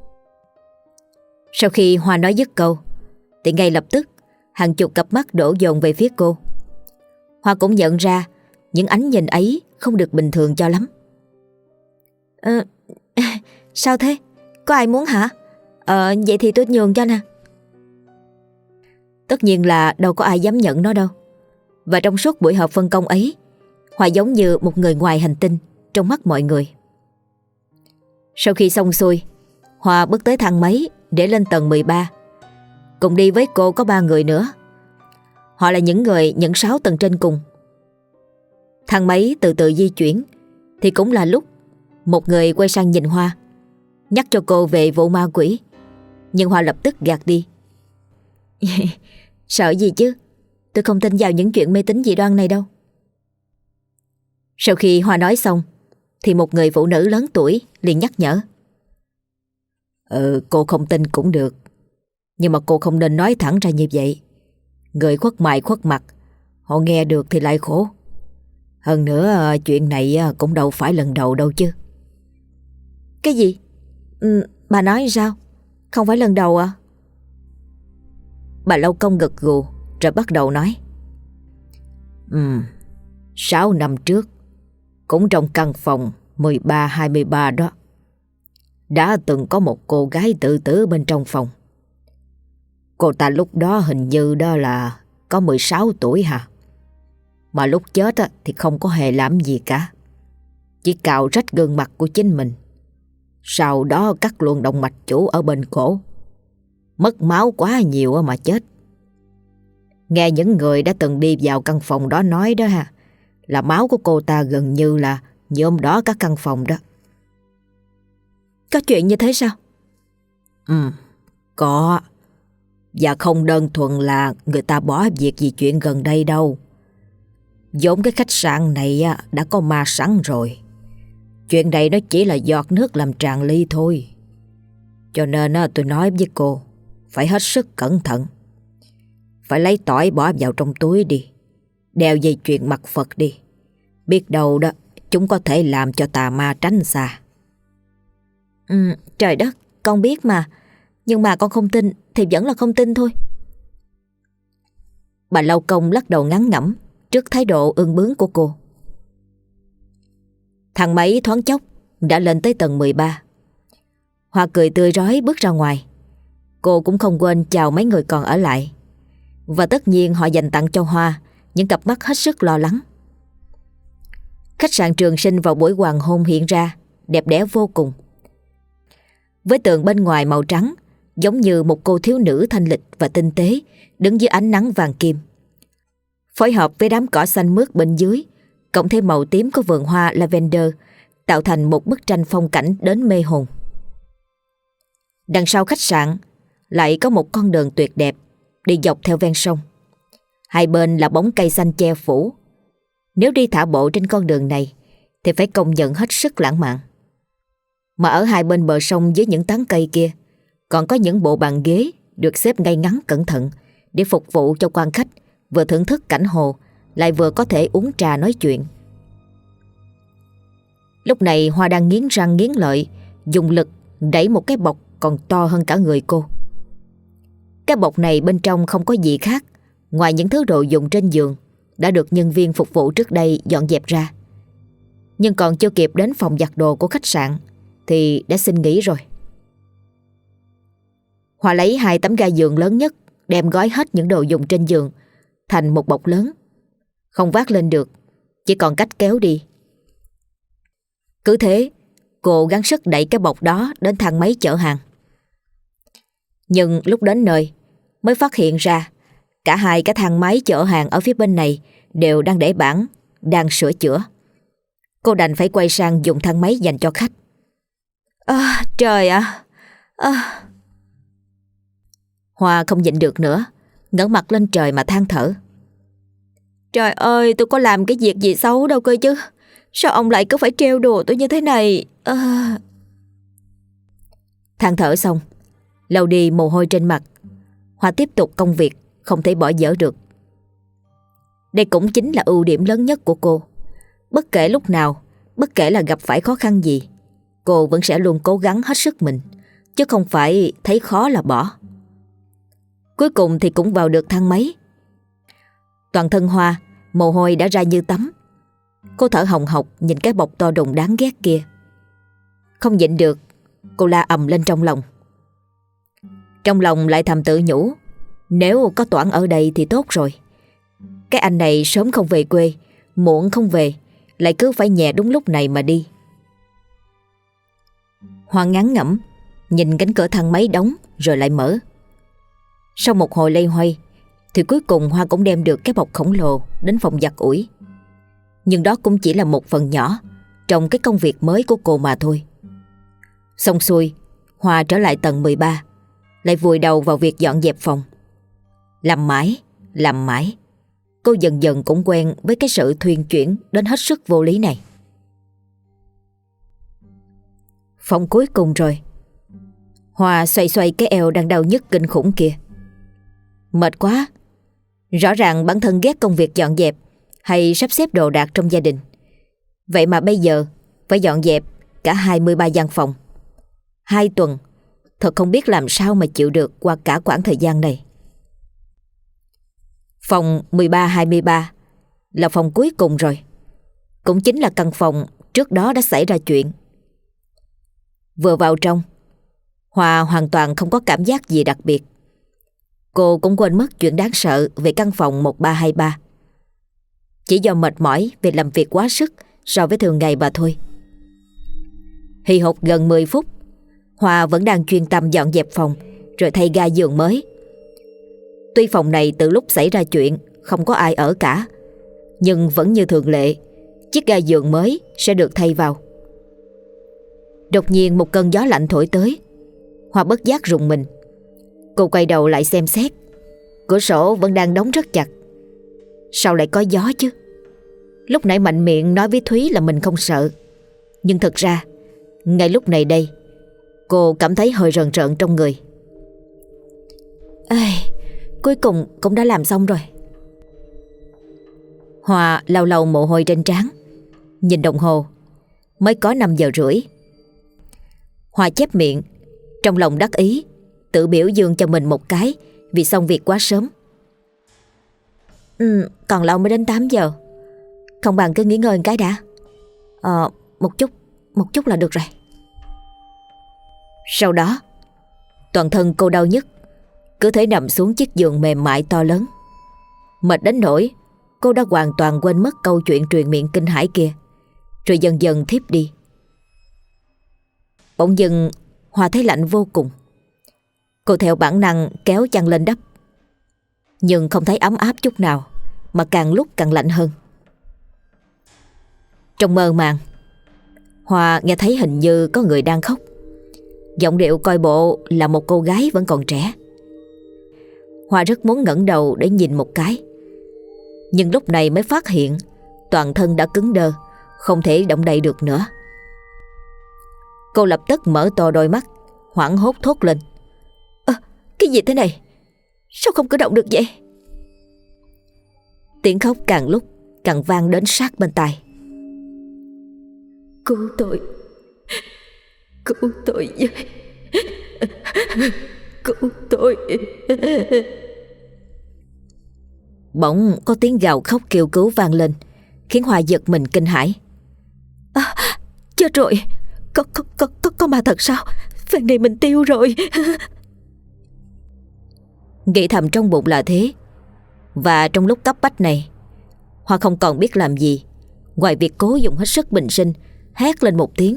Sau khi Hoa nói dứt câu thì ngay lập tức hàng chục cặp mắt đổ dồn về phía cô. Hoa cũng nhận ra những ánh nhìn ấy không được bình thường cho lắm. Ờ, sao thế? Có ai muốn hả? Ờ, vậy thì tôi nhường cho nè. Tất nhiên là đâu có ai dám nhận nó đâu. Và trong suốt buổi họp phân công ấy, Hoa giống như một người ngoài hành tinh trong mắt mọi người. Sau khi xong xuôi, Hoa bước tới thang máy để lên tầng mười ba. Cùng đi với cô có ba người nữa. Họ là những người nhận sáu tầng trên cùng. Thang máy từ từ di chuyển thì cũng là lúc một người quay sang nhìn Hoa, nhắc cho cô về vụ ma quỷ. Nhưng Hoa lập tức gạt đi. Sợ gì chứ, tôi không tin vào những chuyện mê tín dị đoan này đâu. Sau khi Hoa nói xong thì một người phụ nữ lớn tuổi liền nhắc nhở. Ừ, cô không tin cũng được, nhưng mà cô không nên nói thẳng ra như vậy. Người khuất mày khuất mặt, họ nghe được thì lại khổ. Hơn nữa chuyện này cũng đâu phải lần đầu đâu chứ. Cái gì? Ừ, bà nói sao? Không phải lần đầu à? Bà Lâu Công gật gù rồi bắt đầu nói. Ừ, sáu năm trước, cũng trong căn phòng mười ba hai mươi ba đó, đã từng có một cô gái tự tử bên trong phòng. Cô ta lúc đó hình như đó là có mười sáu tuổi hả? Mà lúc chết thì không có hề làm gì cả, chỉ cạo rách gương mặt của chính mình. Sau đó cắt luôn động mạch chủ ở bên cổ. Mất máu quá nhiều mà chết. Nghe những người đã từng đi vào căn phòng đó nói đó ha, là máu của cô ta gần như là nhuộm đỏ các căn phòng đó. Có chuyện như thế sao? Ừ, có. Và không đơn thuần là người ta bỏ việc vì chuyện gần đây đâu. Vốn cái khách sạn này đã có ma sẵn rồi. Chuyện này nó chỉ là giọt nước làm tràn ly thôi. Cho nên tôi nói với cô, phải hết sức cẩn thận. Phải lấy tỏi bỏ vào trong túi đi, đeo dây chuyền mặt Phật đi. Biết đâu đó chúng có thể làm cho tà ma tránh xa. Ừ, trời đất, con biết mà. Nhưng mà con không tin thì vẫn là không tin thôi. Bà Lâu Công lắc đầu ngán ngẩm trước thái độ ương bướng của cô. Thang máy thoáng chốc đã lên tới tầng mười ba. Hoa cười tươi rói bước ra ngoài. Cô cũng không quên chào mấy người còn ở lại. Và tất nhiên họ dành tặng cho Hoa những cặp mắt hết sức lo lắng. Khách sạn Trường Sinh vào buổi hoàng hôn hiện ra đẹp đẽ vô cùng. Với tường bên ngoài màu trắng, giống như một cô thiếu nữ thanh lịch và tinh tế đứng dưới ánh nắng vàng kim. Phối hợp với đám cỏ xanh mướt bên dưới, cộng thêm màu tím của vườn hoa lavender, tạo thành một bức tranh phong cảnh đến mê hồn. Đằng sau khách sạn lại có một con đường tuyệt đẹp đi dọc theo ven sông. Hai bên là bóng cây xanh che phủ. Nếu đi thả bộ trên con đường này thì phải công nhận hết sức lãng mạn. Mà ở hai bên bờ sông dưới những tán cây kia còn có những bộ bàn ghế được xếp ngay ngắn cẩn thận để phục vụ cho quan khách vừa thưởng thức cảnh hồ lại vừa có thể uống trà nói chuyện. Lúc này Hoa đang nghiến răng nghiến lợi dùng lực đẩy một cái bọc còn to hơn cả người cô. Cái bọc này bên trong không có gì khác ngoài những thứ đồ dùng trên giường đã được nhân viên phục vụ trước đây dọn dẹp ra. Nhưng còn chưa kịp đến phòng giặt đồ của khách sạn thì đã xin nghỉ rồi. Hoa lấy hai tấm ga giường lớn nhất, đem gói hết những đồ dùng trên giường thành một bọc lớn. Không vác lên được, chỉ còn cách kéo đi. Cứ thế, cô gắng sức đẩy cái bọc đó đến thang máy chở hàng. Nhưng lúc đến nơi mới phát hiện ra cả hai cái thang máy chở hàng ở phía bên này đều đang để bảng, đang sửa chữa. Cô đành phải quay sang dùng thang máy dành cho khách. À, trời ạ! À. À. Hoa không nhịn được nữa, ngẩng mặt lên trời mà than thở. Trời ơi, tôi có làm cái việc gì xấu đâu cơ chứ. Sao ông lại cứ phải trêu đùa tôi như thế này? À. Than thở xong, lau đi mồ hôi trên mặt, Hoa tiếp tục công việc không thể bỏ dở được. Đây cũng chính là ưu điểm lớn nhất của cô. Bất kể lúc nào, bất kể là gặp phải khó khăn gì, cô vẫn sẽ luôn cố gắng hết sức mình, chứ không phải thấy khó là bỏ. Cuối cùng thì cũng vào được thang máy. Toàn thân Hoa mồ hôi đã ra như tắm. Cô thở hồng hộc nhìn cái bọc to đùng đáng ghét kia. Không nhịn được, cô la ầm lên trong lòng. Trong lòng lại thầm tự nhủ, nếu có Toản ở đây thì tốt rồi. Cái anh này sớm không về quê, muộn không về, lại cứ phải nhẹ đúng lúc này mà đi. Hoa ngán ngẩm nhìn cánh cửa thang máy đóng rồi lại mở. Sau một hồi loay hoay thì cuối cùng Hoa cũng đem được cái bọc khổng lồ đến phòng giặt ủi. Nhưng đó cũng chỉ là một phần nhỏ trong cái công việc mới của cô mà thôi. Xong xuôi, Hoa trở lại tầng mười ba, lại vùi đầu vào việc dọn dẹp phòng. Làm mãi, làm mãi, cô dần dần cũng quen với cái sự thuyên chuyển đến hết sức vô lý này. Phòng cuối cùng rồi. Hoa xoay xoay cái eo đang đau nhức kinh khủng kia. Mệt quá, Rõ ràng bản thân ghét công việc dọn dẹp hay sắp xếp đồ đạc trong gia đình. Vậy mà bây giờ phải dọn dẹp cả hai mươi ba gian phòng. Hai tuần, thật không biết làm sao mà chịu được qua cả quãng thời gian này. Phòng mười ba hai mươi ba là phòng cuối cùng rồi. Cũng chính là căn phòng trước đó đã xảy ra chuyện. Vừa vào trong, Hòa hoàn toàn không có cảm giác gì đặc biệt. Cô cũng quên mất chuyện đáng sợ về căn phòng một ba hai ba. Chỉ do mệt mỏi vì làm việc quá sức so với thường ngày mà thôi. Hì hục gần mười phút, Hòa vẫn đang chuyên tâm dọn dẹp phòng rồi thay ga giường mới. Tuy phòng này từ lúc xảy ra chuyện không có ai ở cả, nhưng vẫn như thường lệ, chiếc ga giường mới sẽ được thay vào. Đột nhiên một cơn gió lạnh thổi tới. Hòa bất giác rùng mình. Cô quay đầu lại xem xét. Cửa sổ vẫn đang đóng rất chặt. Sao lại có gió chứ? Lúc nãy mạnh miệng nói với Thúy là mình không sợ, nhưng thật ra ngay lúc này đây cô cảm thấy hơi rờn rợn trong người. Ê, cuối cùng cũng đã làm xong rồi. Hòa lau lau mồ hôi trên trán, nhìn đồng hồ, mới có năm giờ rưỡi. Hòa chép miệng, trong lòng đắc ý, tự biểu dương cho mình một cái vì xong việc quá sớm. Ừ, còn lâu mới đến tám giờ. Không bằng cứ nghỉ ngơi một cái đã. Ờ, một chút, một chút là được rồi. Sau đó, toàn thân cô đau nhức, cứ thế nằm xuống chiếc giường mềm mại to lớn. Mệt đến nỗi cô đã hoàn toàn quên mất câu chuyện truyền miệng kinh hãi kia, rồi dần dần thiếp đi. Bỗng dưng Hòa thấy lạnh vô cùng. Cô theo bản năng kéo chăn lên đắp, nhưng không thấy ấm áp chút nào, mà càng lúc càng lạnh hơn. Trong mơ màng, Hòa nghe thấy hình như có người đang khóc. Giọng điệu coi bộ là một cô gái vẫn còn trẻ. Hòa rất muốn ngẩng đầu để nhìn một cái, nhưng lúc này mới phát hiện toàn thân đã cứng đơ, không thể động đậy được nữa. Cô lập tức mở to đôi mắt, hoảng hốt thốt lên. Ơ, cái gì thế này? Sao không cử động được vậy? Tiếng khóc càng lúc càng vang đến sát bên tai. Cứu tôi, cứu tôi với, cứu tôi. Bỗng có tiếng gào khóc kêu cứu vang lên, khiến Hòa giật mình kinh hãi. À, chết rồi, có, có, có, có, có ma thật sao? Phần này mình tiêu rồi. Nghĩ thầm trong bụng là thế. Và trong lúc cấp bách này, Hòa không còn biết làm gì ngoài việc cố dùng hết sức bình sinh hét lên một tiếng.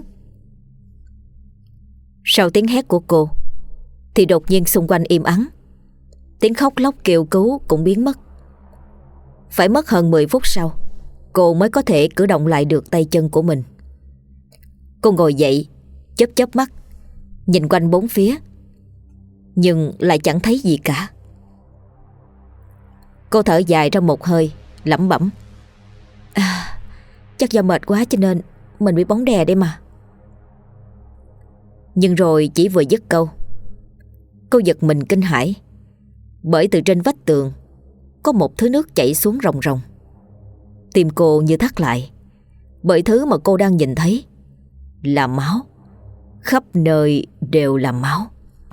Sau tiếng hét của cô thì đột nhiên xung quanh im ắng. Tiếng khóc lóc kêu cứu cũng biến mất. Phải mất hơn mười phút sau, cô mới có thể cử động lại được tay chân của mình. Cô ngồi dậy, chớp chớp mắt, nhìn quanh bốn phía, nhưng lại chẳng thấy gì cả. Cô thở dài ra một hơi, lẩm bẩm. À, chắc do mệt quá cho nên mình bị bóng đè đây mà. Nhưng rồi chỉ vừa dứt câu, cô giật mình kinh hãi, bởi từ trên vách tường có một thứ nước chảy xuống ròng ròng. Tim cô như thắt lại, bởi thứ mà cô đang nhìn thấy là máu. Khắp nơi đều là máu.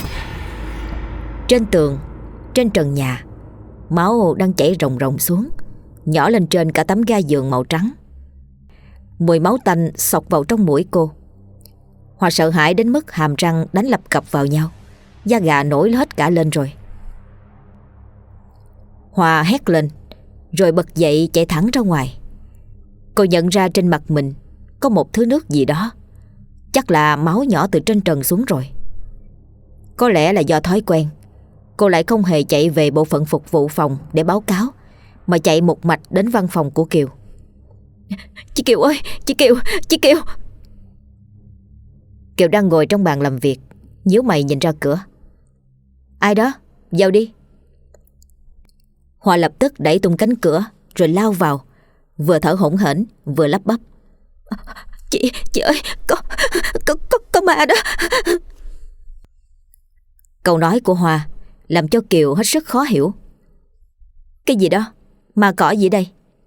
Trên tường, trên trần nhà, máu đang chảy ròng ròng xuống, nhỏ lên trên cả tấm ga giường màu trắng. Mùi máu tanh xộc vào trong mũi cô. Hòa sợ hãi đến mức hàm răng đánh lập cập vào nhau, da gà nổi hết cả lên rồi. Hòa hét lên, rồi bật dậy chạy thẳng ra ngoài. Cô nhận ra trên mặt mình có một thứ nước gì đó, chắc là máu nhỏ từ trên trần xuống rồi. Có lẽ là do thói quen, cô lại không hề chạy về bộ phận phục vụ phòng để báo cáo, mà chạy một mạch đến văn phòng của Kiều. Chị Kiều ơi, chị Kiều, chị Kiều. Kiều đang ngồi trong bàn làm việc, nhíu mày nhìn ra cửa. Ai đó, vào đi. Hòa lập tức đẩy tung cánh cửa rồi lao vào, vừa thở hổn hển vừa lắp bắp. Chị, chị ơi, có, có, có, có ma đó. Câu nói của Hòa làm cho Kiều hết sức khó hiểu. Cái gì đó? Ma cỏ gì đây?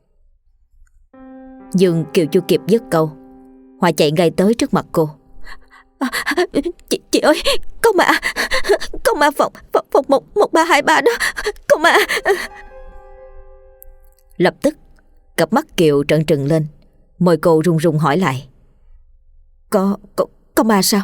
Dương kêu chưa kịp dứt câu, Hoa chạy ngay tới trước mặt cô. À, chị, chị ơi, con ma, con ma phòng, phòng, phòng một, một ba hai ba đó, con ma. Lập tức cặp mắt Kiều trợn trừng lên, môi cô run run hỏi lại. Có, có, có ma sao?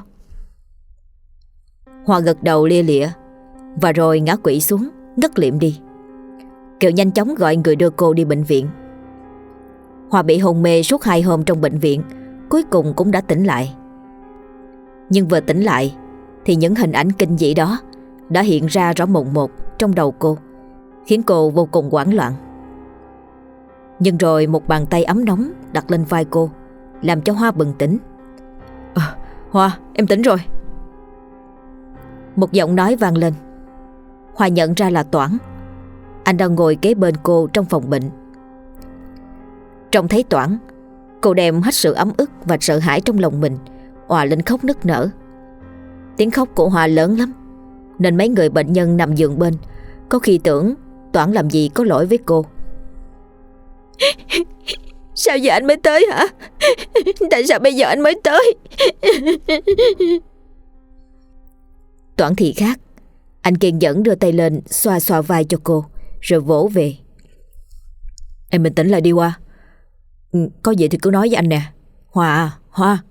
Hoa gật đầu lia lịa, và rồi ngã quỵ xuống, ngất liệm đi. Kiều nhanh chóng gọi người đưa cô đi bệnh viện. Hoa bị hôn mê suốt hai hôm trong bệnh viện, cuối cùng cũng đã tỉnh lại. Nhưng vừa tỉnh lại thì những hình ảnh kinh dị đó đã hiện ra rõ mồn một trong đầu cô, khiến cô vô cùng hoảng loạn. Nhưng rồi một bàn tay ấm nóng đặt lên vai cô, làm cho Hoa bừng tỉnh. À, Hoa, em tỉnh rồi. Một giọng nói vang lên. Hoa nhận ra là Toản. Anh đang ngồi kế bên cô trong phòng bệnh. Trông thấy Toản, cô đem hết sự ấm ức và sợ hãi trong lòng mình, òa lên khóc nức nở. Tiếng khóc của Hoa lớn lắm, nên mấy người bệnh nhân nằm giường bên có khi tưởng Toản làm gì có lỗi với cô. Sao giờ anh mới tới hả? Tại sao bây giờ anh mới tới? Toản thì khác. Anh kiên nhẫn đưa tay lên xoa xoa vai cho cô, rồi vỗ về. Em bình tĩnh lại đi Hoa. Có gì thì cứ nói với anh nè. Hoa à, Hoa.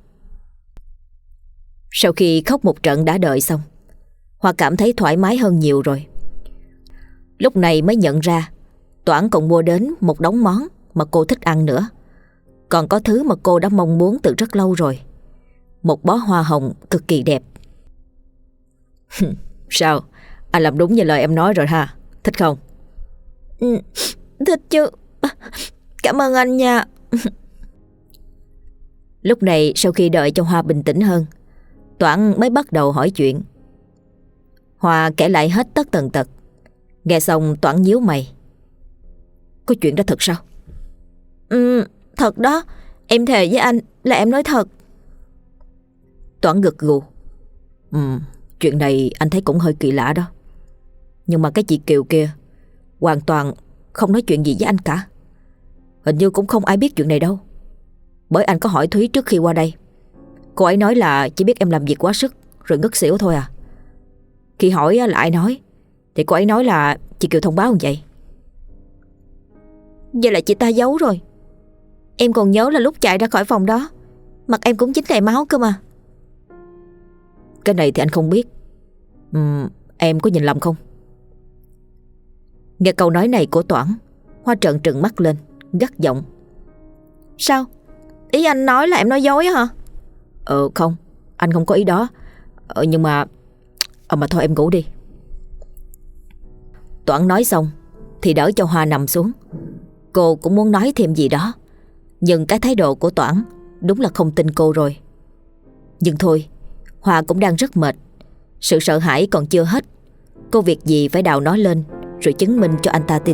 Sau khi khóc một trận đã đợi xong, Hoa cảm thấy thoải mái hơn nhiều rồi. Lúc này mới nhận ra Toản còn mua đến một đống món mà cô thích ăn nữa. Còn có thứ mà cô đã mong muốn từ rất lâu rồi. Một bó hoa hồng cực kỳ đẹp. Sao? Anh làm đúng như lời em nói rồi ha? Thích không? Ừ, thích chứ. Cảm ơn anh nha. Lúc này sau khi đợi cho Hoa bình tĩnh hơn, Toản mới bắt đầu hỏi chuyện. Hoa kể lại hết tất tần tật. Nghe xong Toản nhíu mày. Có chuyện đó thật sao? Ừ, thật đó. Em thề với anh là em nói thật. Toản gật gù. Ừ, chuyện này anh thấy cũng hơi kỳ lạ đó. Nhưng mà cái chị Kiều kia hoàn toàn không nói chuyện gì với anh cả. Hình như cũng không ai biết chuyện này đâu. Bởi anh có hỏi Thúy trước khi qua đây. Cô ấy nói là chỉ biết em làm việc quá sức rồi ngất xỉu thôi à. Khi hỏi là ai nói thì cô ấy nói là chị Kiều thông báo như vậy. Vậy là chị ta giấu rồi. Em còn nhớ là lúc chạy ra khỏi phòng đó, mặt em cũng dính đầy máu cơ mà. Cái này thì anh không biết. uhm, Em có nhìn lầm không? Nghe câu nói này của Toản, Hoa trợn trừng mắt lên, gắt giọng. Sao? Ý anh nói là em nói dối hả? Ờ không, anh không có ý đó. Ờ nhưng mà Ờ mà thôi em ngủ đi. Toản nói xong thì đỡ cho Hoa nằm xuống. Cô cũng muốn nói thêm gì đó, nhưng cái thái độ của Toản đúng là không tin cô rồi. Nhưng thôi, Hoa cũng đang rất mệt. Sự sợ hãi còn chưa hết, cô việc gì phải đào nó lên rồi chứng minh cho anh ta tin.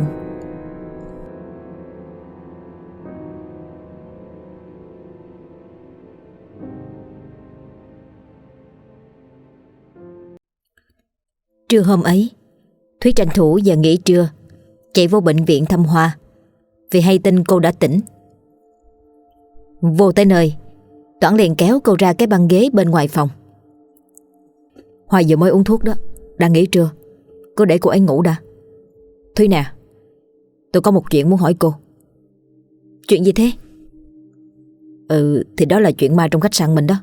Trưa hôm ấy, Thúy tranh thủ giờ nghỉ trưa chạy vô bệnh viện thăm Hoa, vì hay tin cô đã tỉnh. Vô tới nơi, Toản liền kéo cô ra cái băng ghế bên ngoài phòng. Hoa vừa mới uống thuốc đó, đang nghỉ trưa, cứ để cô ấy ngủ đã. Thúy nè, tôi có một chuyện muốn hỏi cô. Chuyện gì thế? Ừ thì đó là chuyện ma trong khách sạn mình đó.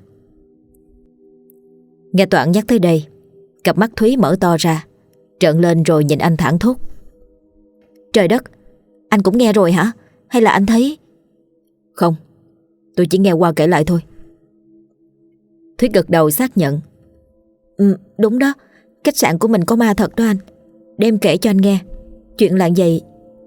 Nghe Toản nhắc tới đây, cặp mắt Thúy mở to ra, trợn lên rồi nhìn anh thẳng thốt. Trời đất, anh cũng nghe rồi hả? Hay là anh thấy? Không, tôi chỉ nghe qua kể lại thôi. Thúy gật đầu xác nhận. Ừ, đúng đó, khách sạn của mình có ma thật đó anh. Để em kể cho anh nghe. Chuyện là vậy.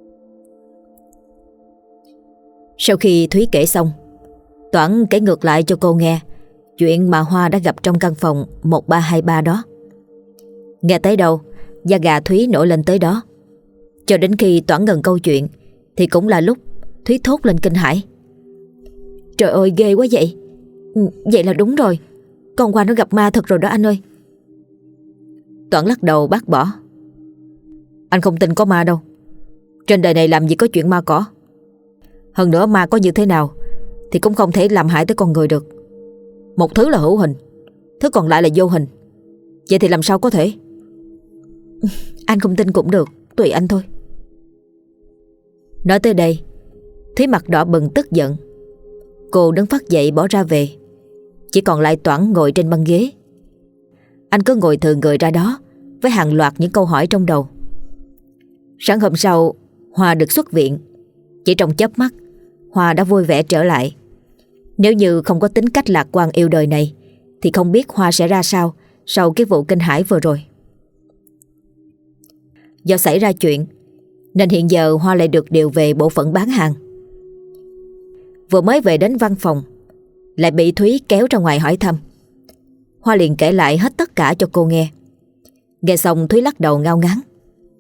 Sau khi Thúy kể xong, Toản kể ngược lại cho cô nghe chuyện mà Hoa đã gặp trong căn phòng một ba hai ba đó. Nghe tới đâu, da gà Thúy nổi lên tới đó. Cho đến khi Toản ngừng câu chuyện thì cũng là lúc Thúy thốt lên kinh hãi. Trời ơi ghê quá vậy. Vậy là đúng rồi, con Hoa nó gặp ma thật rồi đó anh ơi. Toản lắc đầu bác bỏ. Anh không tin có ma đâu. Trên đời này làm gì có chuyện ma cỏ. Hơn nữa ma có như thế nào thì cũng không thể làm hại tới con người được. Một thứ là hữu hình, thứ còn lại là vô hình. Vậy thì làm sao có thể? Anh không tin cũng được, tùy anh thôi. Nói tới đây, Thúy mặt đỏ bừng tức giận. Cô đứng phát dậy bỏ ra về. Chỉ còn lại Toản ngồi trên băng ghế. Anh cứ ngồi thừa người ra đó với hàng loạt những câu hỏi trong đầu. Sáng hôm sau, Hoa được xuất viện. Chỉ trong chớp mắt, Hoa đã vui vẻ trở lại. Nếu như không có tính cách lạc quan yêu đời này thì không biết Hoa sẽ ra sao sau cái vụ kinh hãi vừa rồi. Do xảy ra chuyện nên hiện giờ Hoa lại được điều về bộ phận bán hàng. Vừa mới về đến văn phòng lại bị Thúy kéo ra ngoài hỏi thăm. Hoa liền kể lại hết tất cả cho cô nghe. Nghe xong Thúy lắc đầu ngao ngán.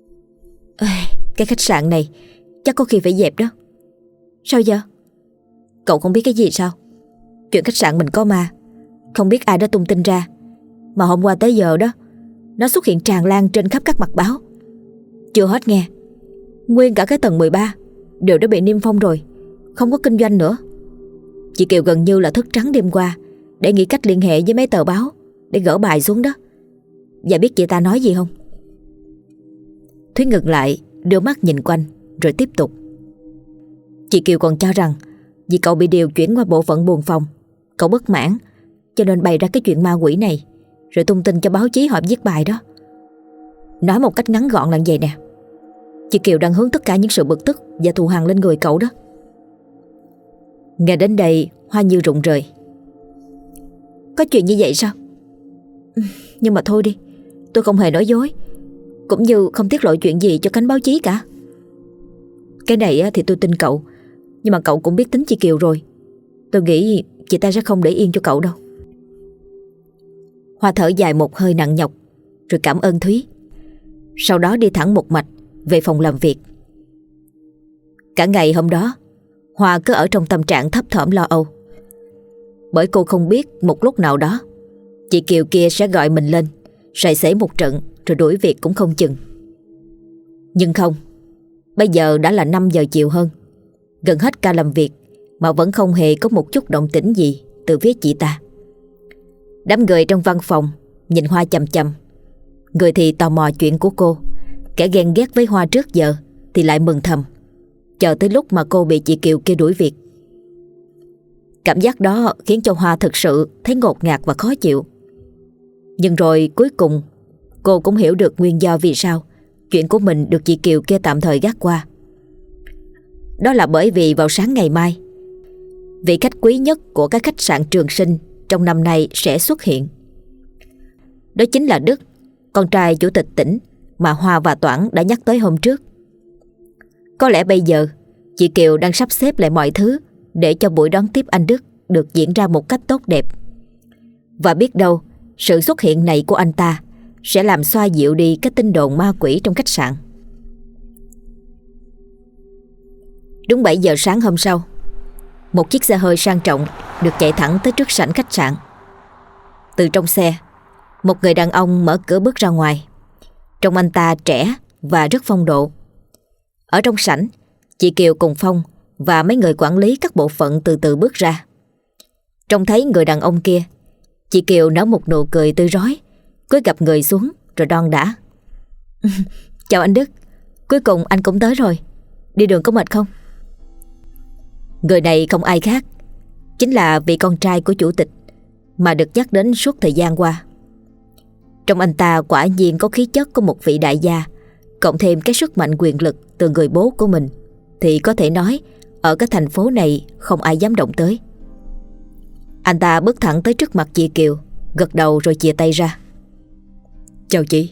Cái khách sạn này chắc có khi phải dẹp đó. Sao giờ? Cậu không biết cái gì sao? Chuyện khách sạn mình có ma, không biết ai đã tung tin ra, mà hôm qua tới giờ đó nó xuất hiện tràn lan trên khắp các mặt báo. Chưa hết nghe, nguyên cả cái tầng mười ba đều đã bị niêm phong rồi, không có kinh doanh nữa. Chị Kiều gần như là thức trắng đêm qua để nghĩ cách liên hệ với mấy tờ báo để gỡ bài xuống đó. Và biết chị ta nói gì không? Thúy ngừng lại, đưa mắt nhìn quanh rồi tiếp tục. Chị Kiều còn cho rằng vì cậu bị điều chuyển qua bộ phận buôn phòng, cậu bất mãn cho nên bày ra cái chuyện ma quỷ này, rồi tung tin cho báo chí họ viết bài đó. Nói một cách ngắn gọn là vậy nè: chị Kiều đang hướng tất cả những sự bực tức và thù hằn lên người cậu đó. Nghe đến đây, Hoa như rụng rời. Có chuyện như vậy sao? Nhưng mà thôi đi, tôi không hề nói dối, cũng như không tiết lộ chuyện gì cho cánh báo chí cả. Cái này thì tôi tin cậu, nhưng mà cậu cũng biết tính chị Kiều rồi. Tôi nghĩ chị ta sẽ không để yên cho cậu đâu. Hoa thở dài một hơi nặng nhọc rồi cảm ơn Thúy. Sau đó đi thẳng một mạch về phòng làm việc. Cả ngày hôm đó, Hoa cứ ở trong tâm trạng thấp thỏm lo âu. Bởi cô không biết một lúc nào đó chị Kiều kia sẽ gọi mình lên sày sể một trận rồi đuổi việc cũng không chừng. Nhưng không, bây giờ đã là năm giờ chiều hơn, gần hết ca làm việc mà vẫn không hề có một chút động tĩnh gì từ phía chị ta. Đám người trong văn phòng nhìn Hoa chằm chằm. Người thì tò mò chuyện của cô, kẻ ghen ghét với Hoa trước giờ thì lại mừng thầm, chờ tới lúc mà cô bị chị Kiều kia đuổi việc. Cảm giác đó khiến cho Hoa thực sự thấy ngột ngạt và khó chịu. Nhưng rồi cuối cùng cô cũng hiểu được nguyên do vì sao chuyện của mình được chị Kiều kia tạm thời gác qua. Đó là bởi vì vào sáng ngày mai, vị khách quý nhất của các khách sạn Trường Sinh trong năm nay sẽ xuất hiện. Đó chính là Đức, con trai chủ tịch tỉnh mà Hoa và Toản đã nhắc tới hôm trước. Có lẽ bây giờ chị Kiều đang sắp xếp lại mọi thứ để cho buổi đón tiếp anh Đức được diễn ra một cách tốt đẹp. Và biết đâu sự xuất hiện này của anh ta sẽ làm xoa dịu đi cái tin đồn ma quỷ trong khách sạn. Đúng bảy giờ sáng hôm sau, một chiếc xe hơi sang trọng được chạy thẳng tới trước sảnh khách sạn. Từ trong xe, một người đàn ông mở cửa bước ra ngoài. Trông anh ta trẻ và rất phong độ. Ở trong sảnh, chị Kiều cùng Phong và mấy người quản lý các bộ phận từ từ bước ra. Trông thấy người đàn ông kia, chị Kiều nở một nụ cười tươi rói, cúi gập người xuống rồi đon đả. Chào anh Đức, cuối cùng anh cũng tới rồi. Đi đường có mệt không? Người này không ai khác, chính là vị con trai của chủ tịch mà được nhắc đến suốt thời gian qua. Trong anh ta quả nhiên có khí chất của một vị đại gia, cộng thêm cái sức mạnh quyền lực từ người bố của mình, thì có thể nói ở cái thành phố này không ai dám động tới. Anh ta bước thẳng tới trước mặt chị Kiều, gật đầu rồi chìa tay ra. Chào chị.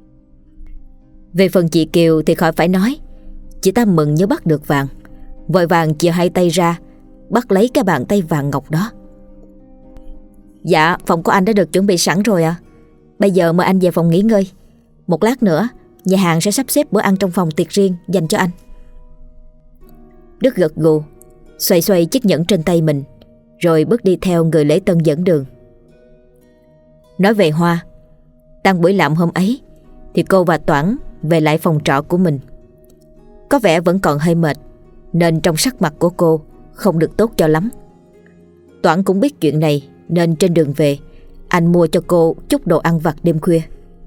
Về phần chị Kiều thì khỏi phải nói, chị ta mừng như bắt được vàng, vội vàng chìa hai tay ra, bắt lấy cái bàn tay vàng ngọc đó. Dạ, phòng của anh đã được chuẩn bị sẵn rồi ạ. À. Bây giờ mời anh về phòng nghỉ ngơi. Một lát nữa nhà hàng sẽ sắp xếp bữa ăn trong phòng tiệc riêng dành cho anh. Đức gật gù, xoay xoay chiếc nhẫn trên tay mình, rồi bước đi theo người lễ tân dẫn đường. Nói về Hoa, tan buổi lạm hôm ấy thì cô và Toản về lại phòng trọ của mình. Có vẻ vẫn còn hơi mệt, nên trong sắc mặt của cô không được tốt cho lắm. Toản cũng biết chuyện này, nên trên đường về anh mua cho cô chút đồ ăn vặt đêm khuya.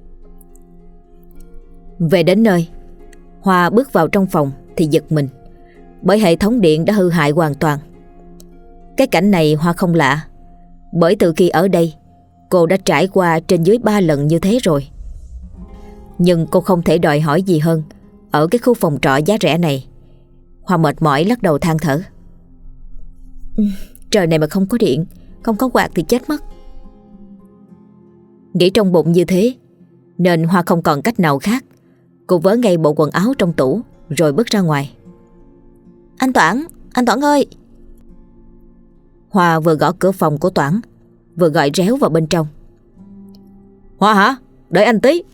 Về đến nơi, Hoa bước vào trong phòng thì giật mình, bởi hệ thống điện đã hư hại hoàn toàn. Cái cảnh này Hoa không lạ, bởi từ khi ở đây cô đã trải qua trên dưới ba lần như thế rồi. Nhưng cô không thể đòi hỏi gì hơn ở cái khu phòng trọ giá rẻ này. Hoa mệt mỏi lắc đầu than thở. Ừ, trời này mà không có điện, không có quạt thì chết mất. Nghĩ trong bụng như thế nên Hoa không còn cách nào khác. Cô vớ ngay bộ quần áo trong tủ rồi bước ra ngoài. Anh Toản, anh Toản ơi! Hoa vừa gõ cửa phòng của Toản, vừa gọi réo vào bên trong. Hoa hả? Đợi anh tí.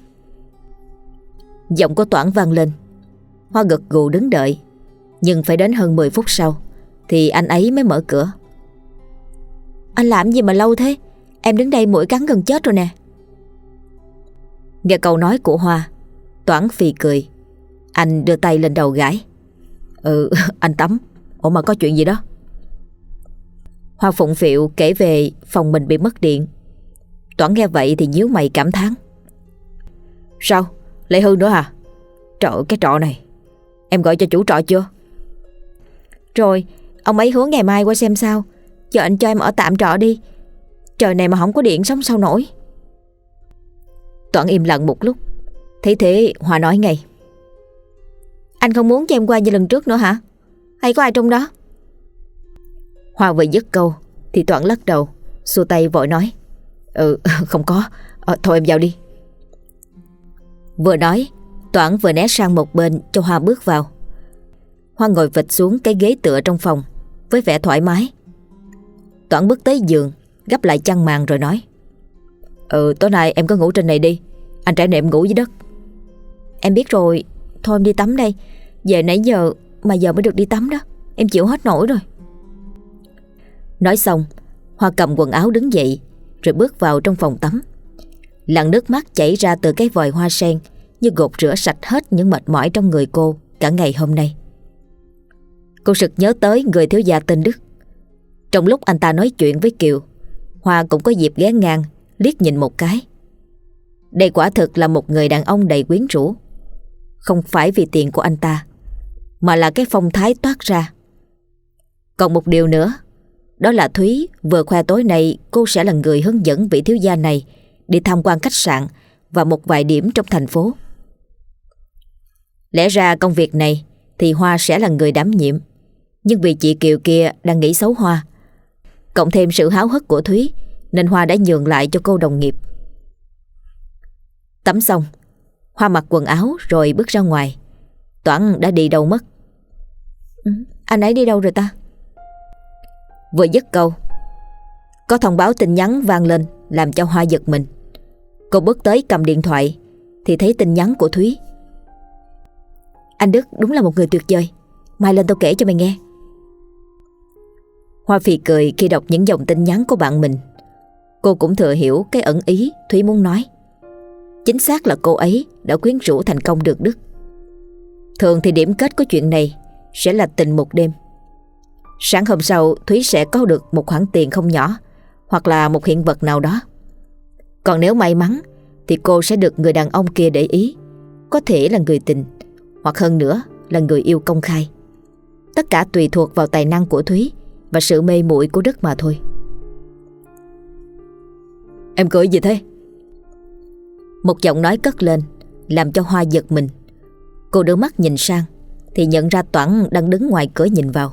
Giọng của Toản vang lên. Hoa gật gù đứng đợi, nhưng phải đến hơn mười phút sau thì anh ấy mới mở cửa. Anh làm gì mà lâu thế? Em đứng đây mũi cắn gần chết rồi nè. Nghe câu nói của Hoa, Toản phì cười. Anh đưa tay lên đầu gãi. Ừ, anh tắm. Ủa mà có chuyện gì đó? Hoa phụng phịu kể về phòng mình bị mất điện. Toản nghe vậy thì nhíu mày cảm thán. Sao? Lại hư nữa hả? Trời ơi, cái trọ này. Em gọi cho chủ trọ chưa? Rồi, ông ấy hứa ngày mai qua xem sao. Giờ anh cho em ở tạm trọ đi. Trời này mà không có điện sống sao nổi. Toản im lặng một lúc. Thấy thế Hoa nói ngay. Anh không muốn cho em qua như lần trước nữa hả? Hay có ai trong đó? Hoa vừa dứt câu thì Toản lắc đầu, xua tay vội nói. Ừ, không có. à, Thôi em vào đi. Vừa nói, Toản vừa né sang một bên cho Hoa bước vào. Hoa ngồi phịch xuống cái ghế tựa trong phòng với vẻ thoải mái. Toản bước tới giường, gấp lại chăn màn rồi nói. Ừ, tối nay em có ngủ trên này đi. Anh trải nệm ngủ dưới đất. Em biết rồi. Thôi em đi tắm đây. Về nãy giờ mà giờ mới được đi tắm đó. Em chịu hết nổi rồi. Nói xong, Hoa cầm quần áo đứng dậy rồi bước vào trong phòng tắm. Làn nước mắt chảy ra từ cái vòi hoa sen như gột rửa sạch hết những mệt mỏi trong người cô cả ngày hôm nay. Cô sực nhớ tới người thiếu gia tên Đức. Trong lúc anh ta nói chuyện với Kiều, Hoa cũng có dịp ghé ngang liếc nhìn một cái. Đây quả thực là một người đàn ông đầy quyến rũ. Không phải vì tiền của anh ta, mà là cái phong thái toát ra. Còn một điều nữa, đó là Thúy vừa khoe tối nay cô sẽ là người hướng dẫn vị thiếu gia này đi tham quan khách sạn và một vài điểm trong thành phố. Lẽ ra công việc này thì Hoa sẽ là người đảm nhiệm, nhưng vì chị Kiều kia đang nghĩ xấu Hoa, cộng thêm sự háo hức của Thúy, nên Hoa đã nhường lại cho cô đồng nghiệp. Tắm xong, Hoa mặc quần áo rồi bước ra ngoài. Toản đã đi đâu mất? Ừ, anh ấy đi đâu rồi ta? Vừa dứt câu, có thông báo tin nhắn vang lên làm cho Hoa giật mình. Cô bước tới cầm điện thoại thì thấy tin nhắn của Thúy. Anh Đức đúng là một người tuyệt vời. Mai lên tao kể cho mày nghe. Hoa phì cười khi đọc những dòng tin nhắn của bạn mình. Cô cũng thừa hiểu cái ẩn ý Thúy muốn nói. Chính xác là cô ấy đã quyến rũ thành công được Đức. Thường thì điểm kết của chuyện này sẽ là tình một đêm. Sáng hôm sau Thúy sẽ có được một khoản tiền không nhỏ, hoặc là một hiện vật nào đó. Còn nếu may mắn thì cô sẽ được người đàn ông kia để ý, có thể là người tình, hoặc hơn nữa là người yêu công khai. Tất cả tùy thuộc vào tài năng của Thúy và sự mê muội của Đức mà thôi. Em cười gì thế? Một giọng nói cất lên làm cho Hoa giật mình. Cô đưa mắt nhìn sang thì nhận ra Toản đang đứng ngoài cửa nhìn vào.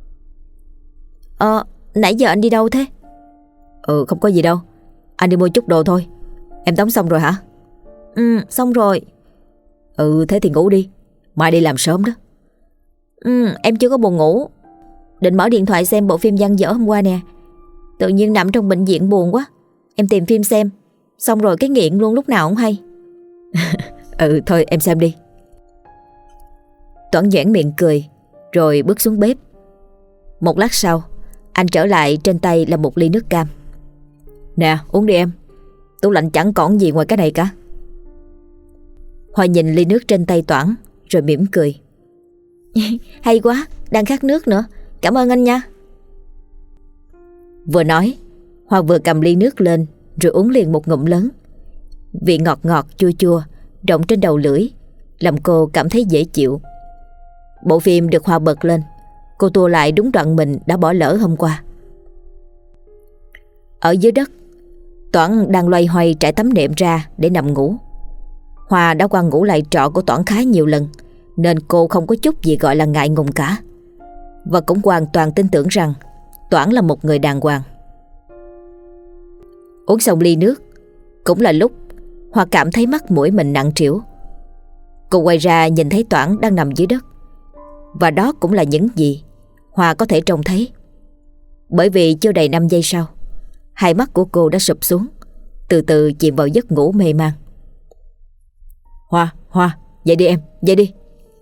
Ờ, nãy giờ anh đi đâu thế? Ừ, không có gì đâu. Anh đi mua chút đồ thôi. Em tắm xong rồi hả? Ừ, xong rồi. Ừ, thế thì ngủ đi. Mai đi làm sớm đó. Ừ, em chưa có buồn ngủ. Định mở điện thoại xem bộ phim dang dở hôm qua nè. Tự nhiên nằm trong bệnh viện buồn quá. Em tìm phim xem, xong rồi cái nghiện luôn lúc nào không hay. Ừ, thôi em xem đi. Toản nhoẻn miệng cười rồi bước xuống bếp. Một lát sau, anh trở lại, trên tay là một ly nước cam. Nè, uống đi em. Tủ lạnh chẳng còn gì ngoài cái này cả. Hoa nhìn ly nước trên tay Toản rồi mỉm cười. Hay quá, đang khát nước nữa. Cảm ơn anh nha. Vừa nói, Hoa vừa cầm ly nước lên rồi uống liền một ngụm lớn. Vị ngọt ngọt chua chua đọng trên đầu lưỡi làm cô cảm thấy dễ chịu. Bộ phim được Hoa bật lên. Cô tua lại đúng đoạn mình đã bỏ lỡ hôm qua. Ở dưới đất, Toản đang loay hoay trải tấm nệm ra để nằm ngủ. Hoa đã qua ngủ lại trọ của Toản khá nhiều lần, nên cô không có chút gì gọi là ngại ngùng cả, và cũng hoàn toàn tin tưởng rằng Toản là một người đàng hoàng. Uống xong ly nước, cũng là lúc Hoa cảm thấy mắt mũi mình nặng trĩu. Cô quay ra nhìn thấy Toản đang nằm dưới đất, và đó cũng là những gì Hoa có thể trông thấy. Bởi vì chưa đầy năm giây sau, hai mắt của cô đã sụp xuống, từ từ chìm vào giấc ngủ mê man. Hoa, Hoa, dậy đi em, dậy đi.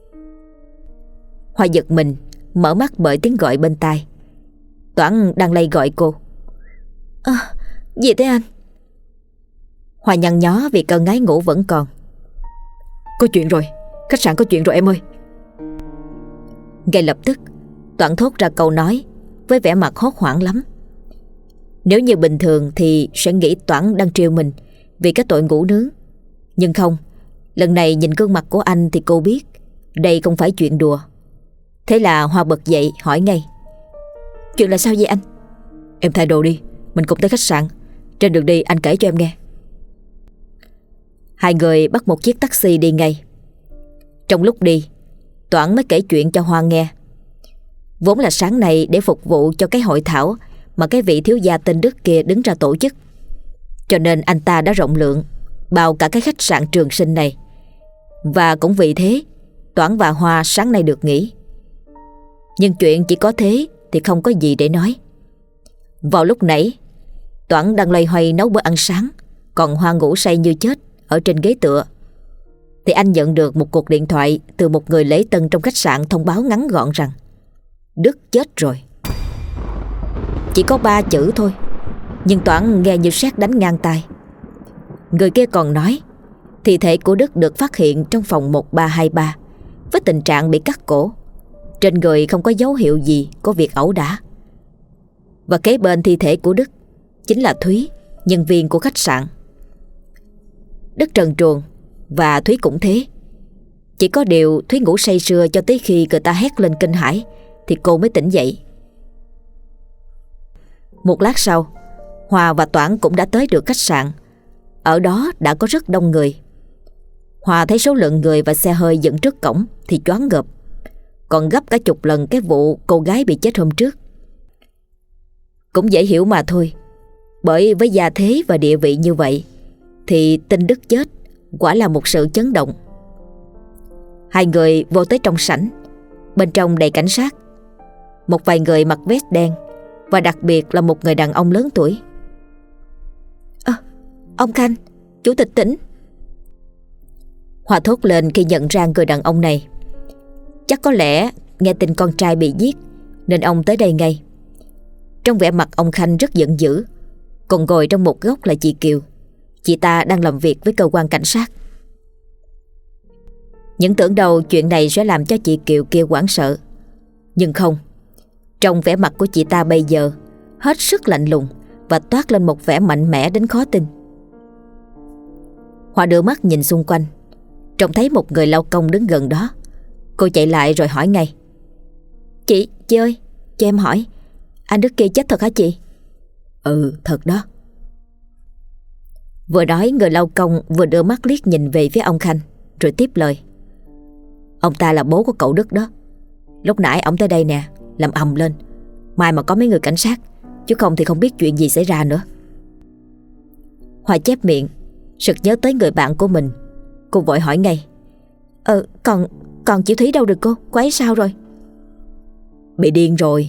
Hoa giật mình, mở mắt bởi tiếng gọi bên tai. Toản đang lay gọi cô. À, gì thế anh? Hoa nhăn nhó vì cơn ngái ngủ vẫn còn. Có chuyện rồi, khách sạn có chuyện rồi em ơi. Ngay lập tức Toản thốt ra câu nói với vẻ mặt hốt hoảng lắm. Nếu như bình thường thì sẽ nghĩ Toản đang trêu mình vì cái tội ngủ nướng. Nhưng không, lần này nhìn gương mặt của anh thì cô biết đây không phải chuyện đùa. Thế là Hoa bật dậy hỏi ngay. Chuyện là sao vậy anh? Em thay đồ đi, mình cùng tới khách sạn. Trên đường đi anh kể cho em nghe. Hai người bắt một chiếc taxi đi ngay. Trong lúc đi, Toản mới kể chuyện cho Hoa nghe. Vốn là sáng nay để phục vụ cho cái hội thảo mà cái vị thiếu gia tên Đức kia đứng ra tổ chức, cho nên anh ta đã rộng lượng bao cả cái khách sạn Trường Sinh này. Và cũng vì thế Toản và Hoa sáng nay được nghỉ. Nhưng chuyện chỉ có thế thì không có gì để nói. Vào lúc nãy, Toản đang loay hoay nấu bữa ăn sáng, còn Hoa ngủ say như chết ở trên ghế tựa, thì anh nhận được một cuộc điện thoại từ một người lễ tân trong khách sạn thông báo ngắn gọn rằng Đức chết rồi. Chỉ có ba chữ thôi, nhưng Toản nghe như sét đánh ngang tai. Người kia còn nói thi thể của Đức được phát hiện trong phòng một ba hai ba với tình trạng bị cắt cổ, trên người không có dấu hiệu gì có việc ẩu đả. Và kế bên thi thể của Đức chính là Thúy, nhân viên của khách sạn. Đức trần truồng và Thúy cũng thế. Chỉ có điều Thúy ngủ say sưa cho tới khi người ta hét lên kinh hãi thì cô mới tỉnh dậy. Một lát sau, Hoa và Toản cũng đã tới được khách sạn. Ở đó đã có rất đông người. Hoa thấy số lượng người và xe hơi dựng trước cổng thì choáng ngợp, còn gấp cả chục lần cái vụ cô gái bị chết hôm trước. Cũng dễ hiểu mà thôi, bởi với gia thế và địa vị như vậy thì tin Đức chết quả là một sự chấn động. Hai người vô tới trong sảnh. Bên trong đầy cảnh sát, một vài người mặc vest đen, và đặc biệt là một người đàn ông lớn tuổi. À, ông Khanh, chủ tịch tỉnh. Hoa thốt lên khi nhận ra người đàn ông này. Chắc có lẽ nghe tin con trai bị giết nên ông tới đây ngay. Trong vẻ mặt ông Khanh rất giận dữ. Còn ngồi trong một góc là chị Kiều. Chị ta đang làm việc với cơ quan cảnh sát. Những tưởng đâu chuyện này sẽ làm cho chị Kiều kia hoảng sợ. Nhưng không. Trong vẻ mặt của chị ta bây giờ hết sức lạnh lùng và toát lên một vẻ mạnh mẽ đến khó tin. Hoa đưa mắt nhìn xung quanh, trông thấy một người lao công đứng gần đó. Cô chạy lại rồi hỏi ngay. Chị, chị ơi, cho em hỏi, anh Đức kia chết thật hả chị? Ừ, thật đó. Vừa nói, người lao công vừa đưa mắt liếc nhìn về phía ông Khanh rồi tiếp lời. Ông ta là bố của cậu Đức đó. Lúc nãy ông tới đây nè, làm ầm lên. Mai mà có mấy người cảnh sát, chứ không thì không biết chuyện gì xảy ra nữa. Hoa chép miệng, sực nhớ tới người bạn của mình. Cô vội hỏi ngay. Ờ, còn, còn chị Thúy đâu rồi cô? Cô ấy sao rồi? Bị điên rồi.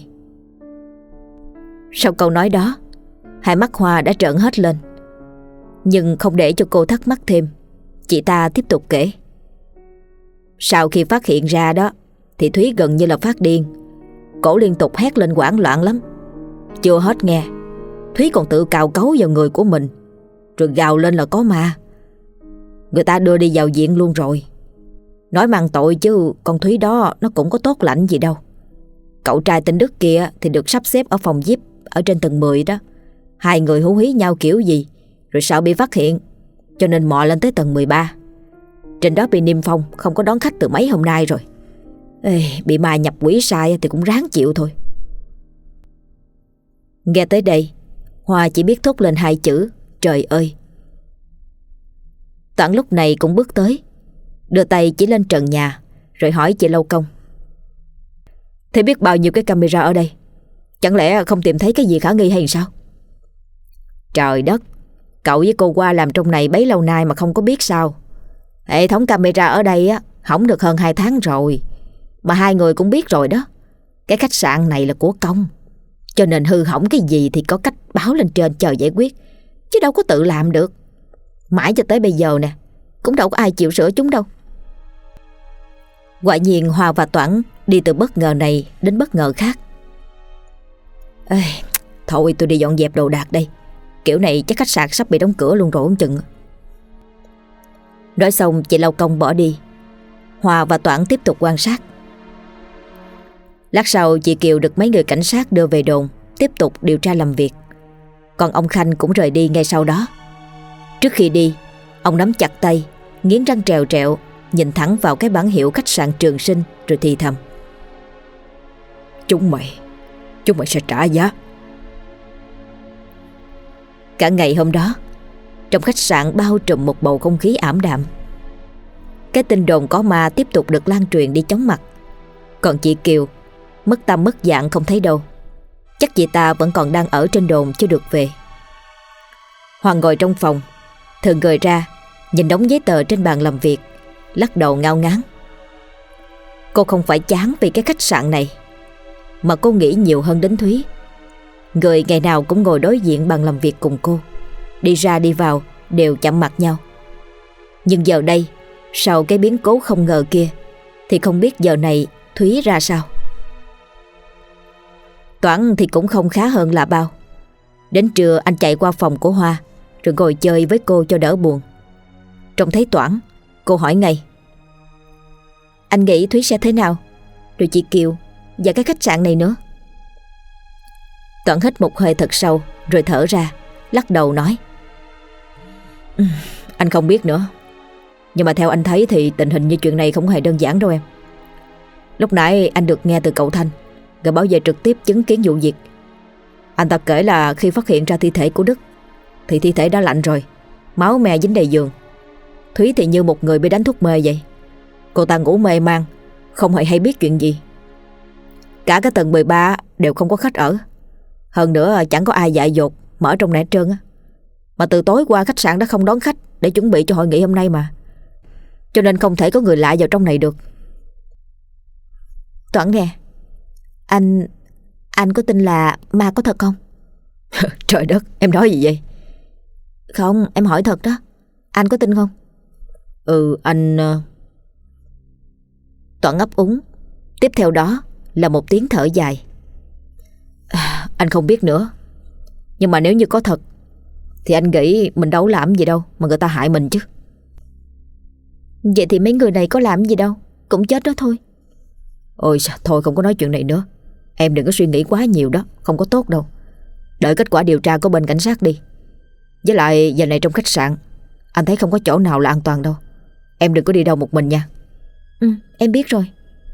Sau câu nói đó, hai mắt Hoa đã trợn hết lên. Nhưng không để cho cô thắc mắc thêm, chị ta tiếp tục kể. Sau khi phát hiện ra đó thì Thúy gần như là phát điên. Cổ liên tục hét lên hoảng loạn lắm. Chưa hết nghe, Thúy còn tự cào cấu vào người của mình, rồi gào lên là có ma. Người ta đưa đi vào viện luôn rồi. Nói mang tội chứ con Thúy đó nó cũng có tốt lành gì đâu. Cậu trai tên Đức kia thì được sắp xếp ở phòng víp ở trên tầng mười đó. Hai người hú hí nhau kiểu gì, rồi sợ bị phát hiện, cho nên mò lên tới tầng mười ba. Trên đó bị niêm phong, không có đón khách từ mấy hôm nay rồi. Ê, bị ma nhập quỷ sai thì cũng ráng chịu thôi. Nghe tới đây, Hoa chỉ biết thốt lên hai chữ trời ơi. Toản lúc này cũng bước tới, đưa tay chỉ lên trần nhà, rồi hỏi chị Lâu Công: Thế biết bao nhiêu cái camera ở đây, chẳng lẽ không tìm thấy cái gì khả nghi hay sao? Trời đất, cậu với cô Hoa làm trong này bấy lâu nay mà không có biết sao? Hệ thống camera ở đây á hỏng được hơn hai tháng rồi, mà hai người cũng biết rồi đó. Cái khách sạn này là của công, cho nên hư hỏng cái gì thì có cách báo lên trên chờ giải quyết, chứ đâu có tự làm được. Mãi cho tới bây giờ nè, cũng đâu có ai chịu sửa chúng đâu. Quả nhiên Hoa và Toản đi từ bất ngờ này đến bất ngờ khác. Ê, thôi tôi đi dọn dẹp đồ đạc đây, kiểu này chắc khách sạn sắp bị đóng cửa luôn rồi không chừng. Nói xong chị Lâu Công bỏ đi. Hoa và Toản tiếp tục quan sát. Lát sau chị Kiều được mấy người cảnh sát đưa về đồn tiếp tục điều tra làm việc. Còn ông Khanh cũng rời đi ngay sau đó. Trước khi đi, ông nắm chặt tay, nghiến răng trèo trẹo, nhìn thẳng vào cái bảng hiệu khách sạn Trường Sinh rồi thì thầm: Chúng mày, chúng mày sẽ trả giá. Cả ngày hôm đó, trong khách sạn bao trùm một bầu không khí ảm đạm. Cái tin đồn có ma tiếp tục được lan truyền đi chóng mặt. Còn chị Kiều mất tâm mất dạng không thấy đâu. Chắc chị ta vẫn còn đang ở trên đồn chưa được về. Hoàng ngồi trong phòng, thường ngồi ra nhìn đống giấy tờ trên bàn làm việc, lắc đầu ngao ngán. Cô không phải chán vì cái khách sạn này, mà cô nghĩ nhiều hơn đến Thúy. Người ngày nào cũng ngồi đối diện bàn làm việc cùng cô, đi ra đi vào đều chạm mặt nhau. Nhưng giờ đây, sau cái biến cố không ngờ kia, thì không biết giờ này Thúy ra sao. Toản thì cũng không khá hơn là bao. Đến trưa anh chạy qua phòng của Hoa, rồi ngồi chơi với cô cho đỡ buồn. Trông thấy Toản, cô hỏi ngay: Anh nghĩ Thúy sẽ thế nào? Rồi chị Kiều và cái khách sạn này nữa. Toản hít một hơi thật sâu rồi thở ra, lắc đầu nói: Anh không biết nữa. Nhưng mà theo anh thấy thì tình hình như chuyện này không hề đơn giản đâu em. Lúc nãy anh được nghe từ cậu Thanh, người bảo vệ trực tiếp chứng kiến vụ việc. Anh ta kể là khi phát hiện ra thi thể của Đức thì thi thể đã lạnh rồi, máu me dính đầy giường. Thúy thì như một người bị đánh thuốc mê vậy. Cô ta ngủ mê man, không hề hay biết chuyện gì. Cả cái tầng mười ba đều không có khách ở. Hơn nữa chẳng có ai dại dột mở trong này hết trơn á. Mà từ tối qua khách sạn đã không đón khách để chuẩn bị cho hội nghị hôm nay mà, cho nên không thể có người lạ vào trong này được. Toản nghe, Anh Anh có tin là ma có thật không? Trời đất, em nói gì vậy? Không, em hỏi thật đó. Anh có tin không? Ừ, anh... Toản ấp úng. Tiếp theo đó là một tiếng thở dài. À, anh không biết nữa. Nhưng mà nếu như có thật thì anh nghĩ mình đâu làm gì đâu mà người ta hại mình chứ. Vậy thì mấy người này có làm gì đâu, cũng chết đó thôi. Ôi thôi không có nói chuyện này nữa. Em đừng có suy nghĩ quá nhiều đó, không có tốt đâu. Đợi kết quả điều tra của bên cảnh sát đi. Với lại giờ này trong khách sạn anh thấy không có chỗ nào là an toàn đâu. Em đừng có đi đâu một mình nha. Ừ, em biết rồi.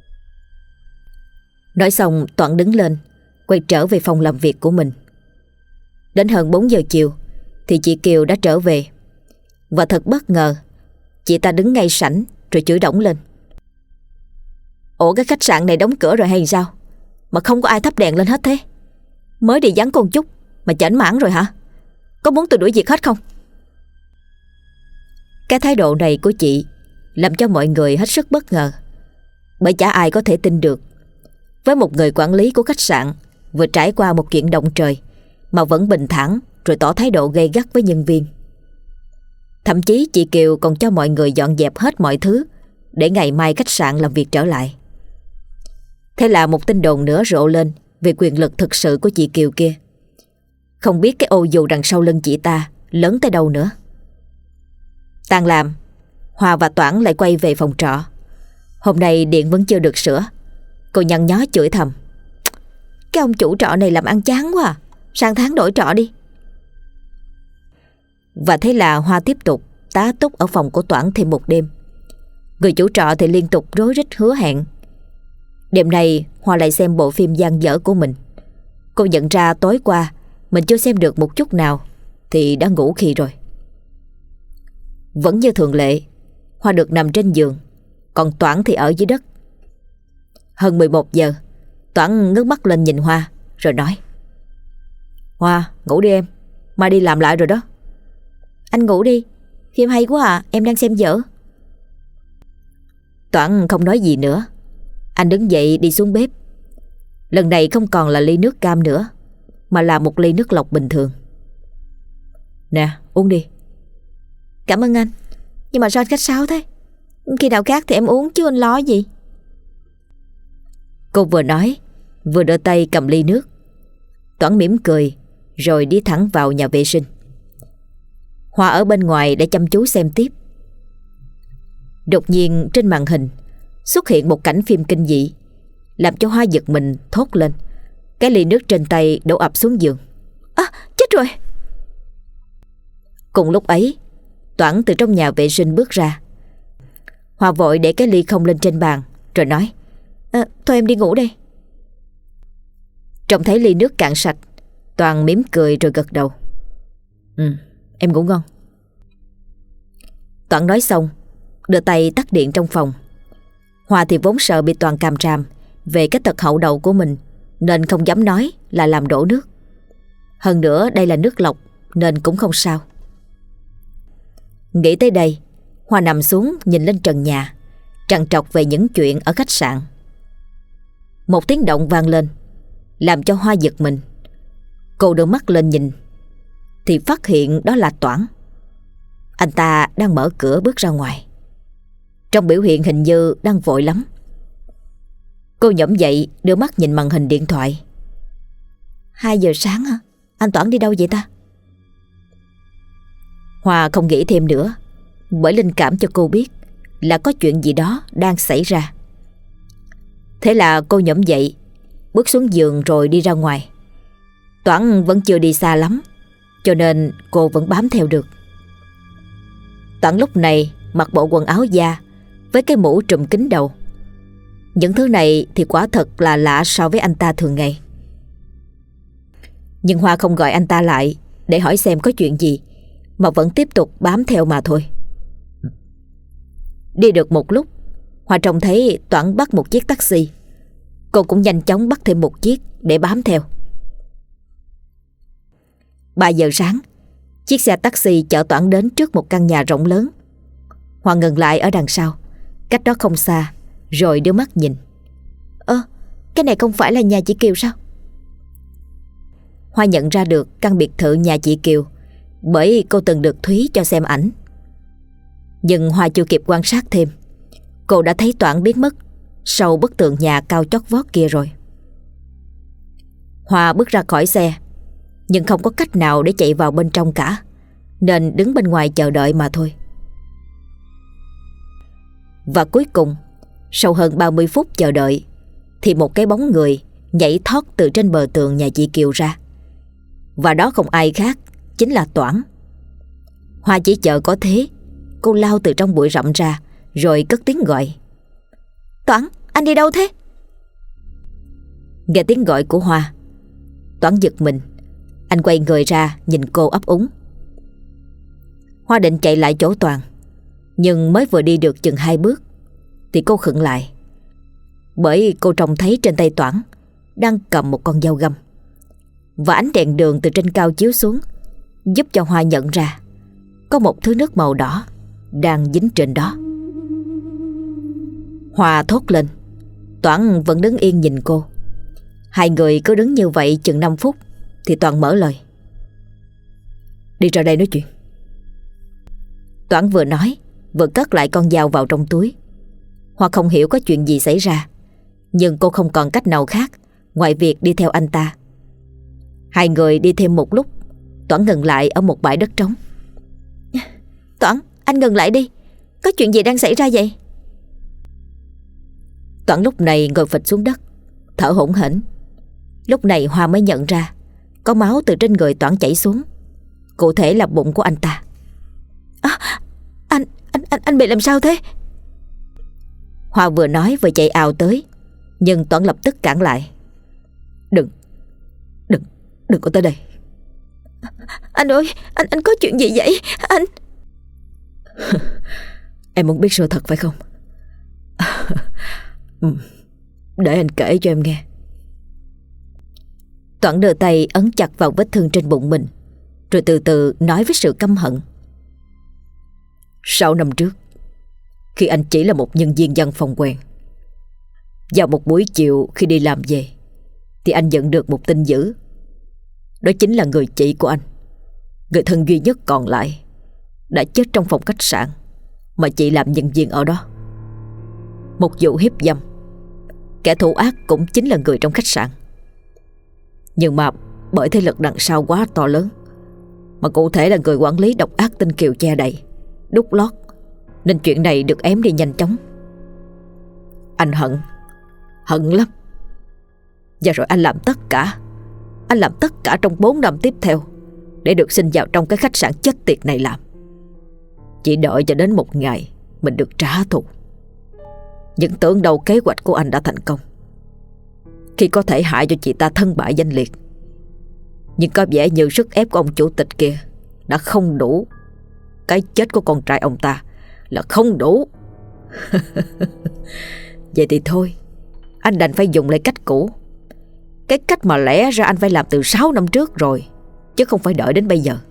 Nói xong Toản đứng lên, quay trở về phòng làm việc của mình. Đến hơn bốn giờ chiều thì chị Kiều đã trở về. Và thật bất ngờ, chị ta đứng ngay sảnh rồi chửi đổng lên: Ủa cái khách sạn này đóng cửa rồi hay sao mà không có ai thắp đèn lên hết thế? Mới đi vắng con chút mà chểnh mãn rồi hả? Có muốn tôi đuổi việc hết không? Cái thái độ này của chị làm cho mọi người hết sức bất ngờ. Bởi chả ai có thể tin được, với một người quản lý của khách sạn vừa trải qua một chuyện động trời mà vẫn bình thản rồi tỏ thái độ gay gắt với nhân viên. Thậm chí chị Kiều còn cho mọi người dọn dẹp hết mọi thứ để ngày mai khách sạn làm việc trở lại. Thế là một tin đồn nữa rộ lên về quyền lực thực sự của chị Kiều kia. Không biết cái ô dù đằng sau lưng chị ta lớn tới đâu nữa. Tan làm, Hòa và Toản lại quay về phòng trọ. Hôm nay điện vẫn chưa được sửa. Cô nhăn nhó chửi thầm: Cái ông chủ trọ này làm ăn chán quá à. Sang tháng đổi trọ đi. Và thế là Hoa tiếp tục tá túc ở phòng của Toản thêm một đêm. Người chủ trọ thì liên tục rối rít hứa hẹn. Đêm nay Hoa lại xem bộ phim dang dở của mình. Cô nhận ra tối qua mình chưa xem được một chút nào thì đã ngủ khi rồi. Vẫn như thường lệ, Hoa được nằm trên giường, còn Toản thì ở dưới đất. Hơn mười một giờ, Toản ngước mắt lên nhìn Hoa rồi nói: Hoa, ngủ đi em, mai đi làm lại rồi đó. Anh ngủ đi, phim hay quá à, em đang xem dở. Toản không nói gì nữa. Anh đứng dậy đi xuống bếp. Lần này không còn là ly nước cam nữa, mà là một ly nước lọc bình thường. Nè, uống đi. Cảm ơn anh. Nhưng mà sao anh khách sáo thế? Khi nào khác thì em uống chứ anh lo gì. Cô vừa nói vừa đưa tay cầm ly nước. Toản mỉm cười rồi đi thẳng vào nhà vệ sinh. Hoa ở bên ngoài để chăm chú xem tiếp. Đột nhiên trên màn hình xuất hiện một cảnh phim kinh dị, làm cho Hoa giật mình thốt lên. Cái ly nước trên tay đổ ập xuống giường. À, chết rồi. Cùng lúc ấy, Toản từ trong nhà vệ sinh bước ra. Hoa vội để cái ly không lên trên bàn rồi nói: à, Thôi em đi ngủ đây. Trông thấy ly nước cạn sạch, Toàn mỉm cười rồi gật đầu. Ừ, em ngủ ngon. Toản nói xong đưa tay tắt điện trong phòng. Hoa thì vốn sợ bị Toàn càm ràm về cái tật hậu đậu của mình, nên không dám nói là làm đổ nước. Hơn nữa đây là nước lọc nên cũng không sao. Nghĩ tới đây, Hoa nằm xuống nhìn lên trần nhà, trằn trọc về những chuyện ở khách sạn. Một tiếng động vang lên làm cho Hoa giật mình. Cô đưa mắt lên nhìn thì phát hiện đó là Toản. Anh ta đang mở cửa bước ra ngoài, trong biểu hiện hình như đang vội lắm. Cô nhổm dậy đưa mắt nhìn màn hình điện thoại. Hai giờ sáng hả? Anh Toản đi đâu vậy ta? Hoa không nghĩ thêm nữa, bởi linh cảm cho cô biết là có chuyện gì đó đang xảy ra. Thế là cô nhổm dậy, bước xuống giường rồi đi ra ngoài. Toản vẫn chưa đi xa lắm, cho nên cô vẫn bám theo được. Toản lúc này mặc bộ quần áo da với cái mũ trùm kín đầu. Những thứ này thì quả thật là lạ so với anh ta thường ngày. Nhưng Hoa không gọi anh ta lại để hỏi xem có chuyện gì, mà vẫn tiếp tục bám theo mà thôi. Đi được một lúc, Hoa trông thấy Toản bắt một chiếc taxi. Cô cũng nhanh chóng bắt thêm một chiếc để bám theo. Ba giờ sáng, chiếc xe taxi chở Toản đến trước một căn nhà rộng lớn. Hoa ngừng lại ở đằng sau, cách đó không xa, rồi đưa mắt nhìn. Ơ, cái này không phải là nhà chị Kiều sao? Hoa nhận ra được căn biệt thự nhà chị Kiều, bởi cô từng được Thúy cho xem ảnh. Nhưng Hoa chưa kịp quan sát thêm, cô đã thấy Toản biến mất sau bức tường nhà cao chót vót kia rồi. Hoa bước ra khỏi xe, nhưng không có cách nào để chạy vào bên trong cả, nên đứng bên ngoài chờ đợi mà thôi. Và cuối cùng, sau hơn ba mươi phút chờ đợi, thì một cái bóng người nhảy thoát từ trên bờ tường nhà chị Kiều ra. Và đó không ai khác, chính là Toản. Hoa chỉ chờ có thế, cô lao từ trong bụi rậm ra, rồi cất tiếng gọi. Toản, anh đi đâu thế? Nghe tiếng gọi của Hoa, Toản giật mình. Anh quay người ra nhìn cô ấp úng. Hoa định chạy lại chỗ Toàn, nhưng mới vừa đi được chừng hai bước thì cô khựng lại, bởi cô trông thấy trên tay Toản đang cầm một con dao găm, và ánh đèn đường từ trên cao chiếu xuống giúp cho Hoa nhận ra có một thứ nước màu đỏ đang dính trên đó. Hoa thốt lên. Toản vẫn đứng yên nhìn cô. Hai người cứ đứng như vậy chừng năm phút thì Toàn mở lời. Đi ra đây nói chuyện. Toản vừa nói vừa cất lại con dao vào trong túi. Hoa không hiểu có chuyện gì xảy ra, nhưng cô không còn cách nào khác ngoài việc đi theo anh ta. Hai người đi thêm một lúc, Toản ngừng lại ở một bãi đất trống. Toản, anh ngừng lại đi. Có chuyện gì đang xảy ra vậy? Toản lúc này ngồi phịch xuống đất, thở hổn hển. Lúc này Hoa mới nhận ra có máu từ trên người Toản chảy xuống, cụ thể là bụng của anh ta. À, anh, anh, anh, anh bị làm sao thế? Hoa vừa nói vừa chạy ào tới, nhưng Toản lập tức cản lại. Đừng, đừng, đừng có tới đây. Anh ơi, anh anh có chuyện gì vậy anh? Em muốn biết sự thật phải không? Để anh kể cho em nghe. Toản đưa tay ấn chặt vào vết thương trên bụng mình, rồi từ từ nói với sự căm hận. Sáu năm trước, khi anh chỉ là một nhân viên văn phòng quen, vào một buổi chiều khi đi làm về, thì anh nhận được một tin dữ. Đó chính là người chị của anh, người thân duy nhất còn lại, đã chết trong phòng khách sạn mà chị làm nhân viên ở đó. Một vụ hiếp dâm. Kẻ thủ ác cũng chính là người trong khách sạn. Nhưng mà bởi thế lực đằng sau quá to lớn, mà cụ thể là người quản lý độc ác tên Kiều che đậy, đút lót, nên chuyện này được ém đi nhanh chóng. Anh hận, hận lắm. Và rồi anh làm tất cả Anh làm tất cả trong bốn năm tiếp theo để được xin vào trong cái khách sạn chết tiệt này làm. Chỉ đợi cho đến một ngày mình được trả thù. Nhưng tưởng đâu kế hoạch của anh đã thành công, khi có thể hại cho chị ta thân bại danh liệt. Nhưng có vẻ như sức ép của ông chủ tịch kia đã không đủ. Cái chết của con trai ông ta là không đủ. Vậy thì thôi, anh đành phải dùng lại cách cũ, cái cách mà lẽ ra anh phải làm từ sáu năm trước rồi, chứ không phải đợi đến bây giờ.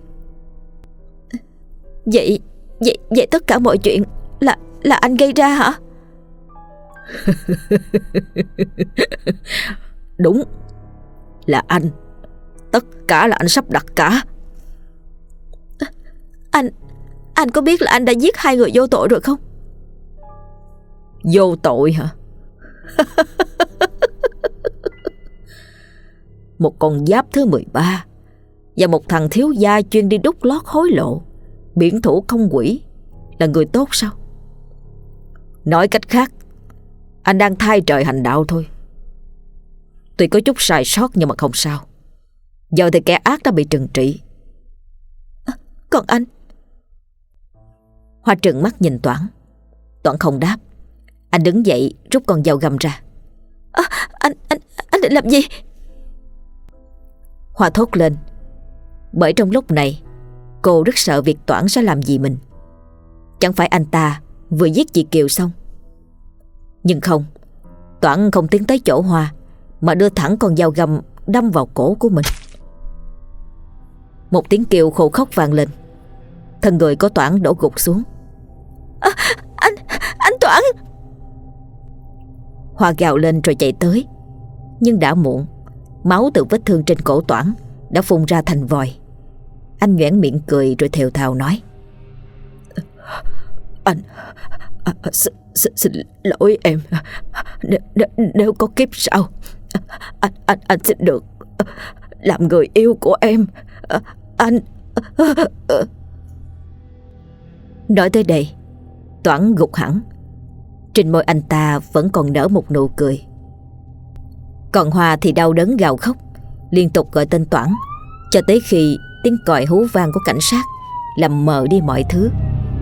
Vậy Vậy vậy tất cả mọi chuyện Là là anh gây ra hả? Đúng, là anh. Tất cả là anh sắp đặt cả. Anh Anh có biết là anh đã giết hai người vô tội rồi không? Vô tội hả? Một con giáp thứ mười ba và một thằng thiếu gia chuyên đi đút lót hối lộ, biển thủ công quỷ là người tốt sao? Nói cách khác, anh đang thay trời hành đạo thôi. Tuy có chút sai sót nhưng mà không sao. Giờ thì kẻ ác đã bị trừng trị. À, còn anh? Hoa trừng mắt nhìn Toản. Toản không đáp. Anh đứng dậy rút con dao găm ra. À, anh, anh, anh định làm gì? Hoa thốt lên, bởi trong lúc này cô rất sợ việc Toản sẽ làm gì mình. Chẳng phải anh ta vừa giết chị Kiều xong? Nhưng không, Toản không tiến tới chỗ Hoa, mà đưa thẳng con dao găm đâm vào cổ của mình. Một tiếng kêu khô khóc vang lên. Thân người của Toản đổ gục xuống. À, anh, anh Toản! Hoa gào lên rồi chạy tới. Nhưng đã muộn. Máu từ vết thương trên cổ Toản đã phun ra thành vòi. Anh nhoẻn miệng cười rồi thều thào nói: Anh à, xin, xin, xin lỗi em. Nếu, nếu, nếu có kiếp sau, anh, anh, anh xin được làm người yêu của em. Anh... Nói tới đây, Toản gục hẳn. Trên môi anh ta vẫn còn nở một nụ cười. Còn Hoa thì đau đớn gào khóc, liên tục gọi tên Toản, cho tới khi tiếng còi hú vang của cảnh sát làm mờ đi mọi thứ.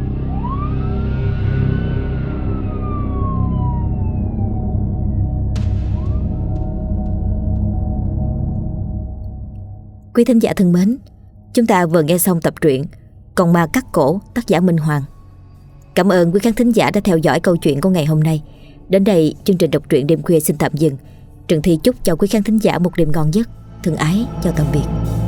Quý thính giả thân mến, chúng ta vừa nghe xong tập truyện Con ma cắt cổ, tác giả Minh Hoàng. Cảm ơn quý khán thính giả đã theo dõi câu chuyện của ngày hôm nay. Đến đây, chương trình đọc truyện đêm khuya xin tạm dừng. Trần Thi chúc cho quý khán thính giả một đêm ngon giấc. Thân ái, chào tạm biệt.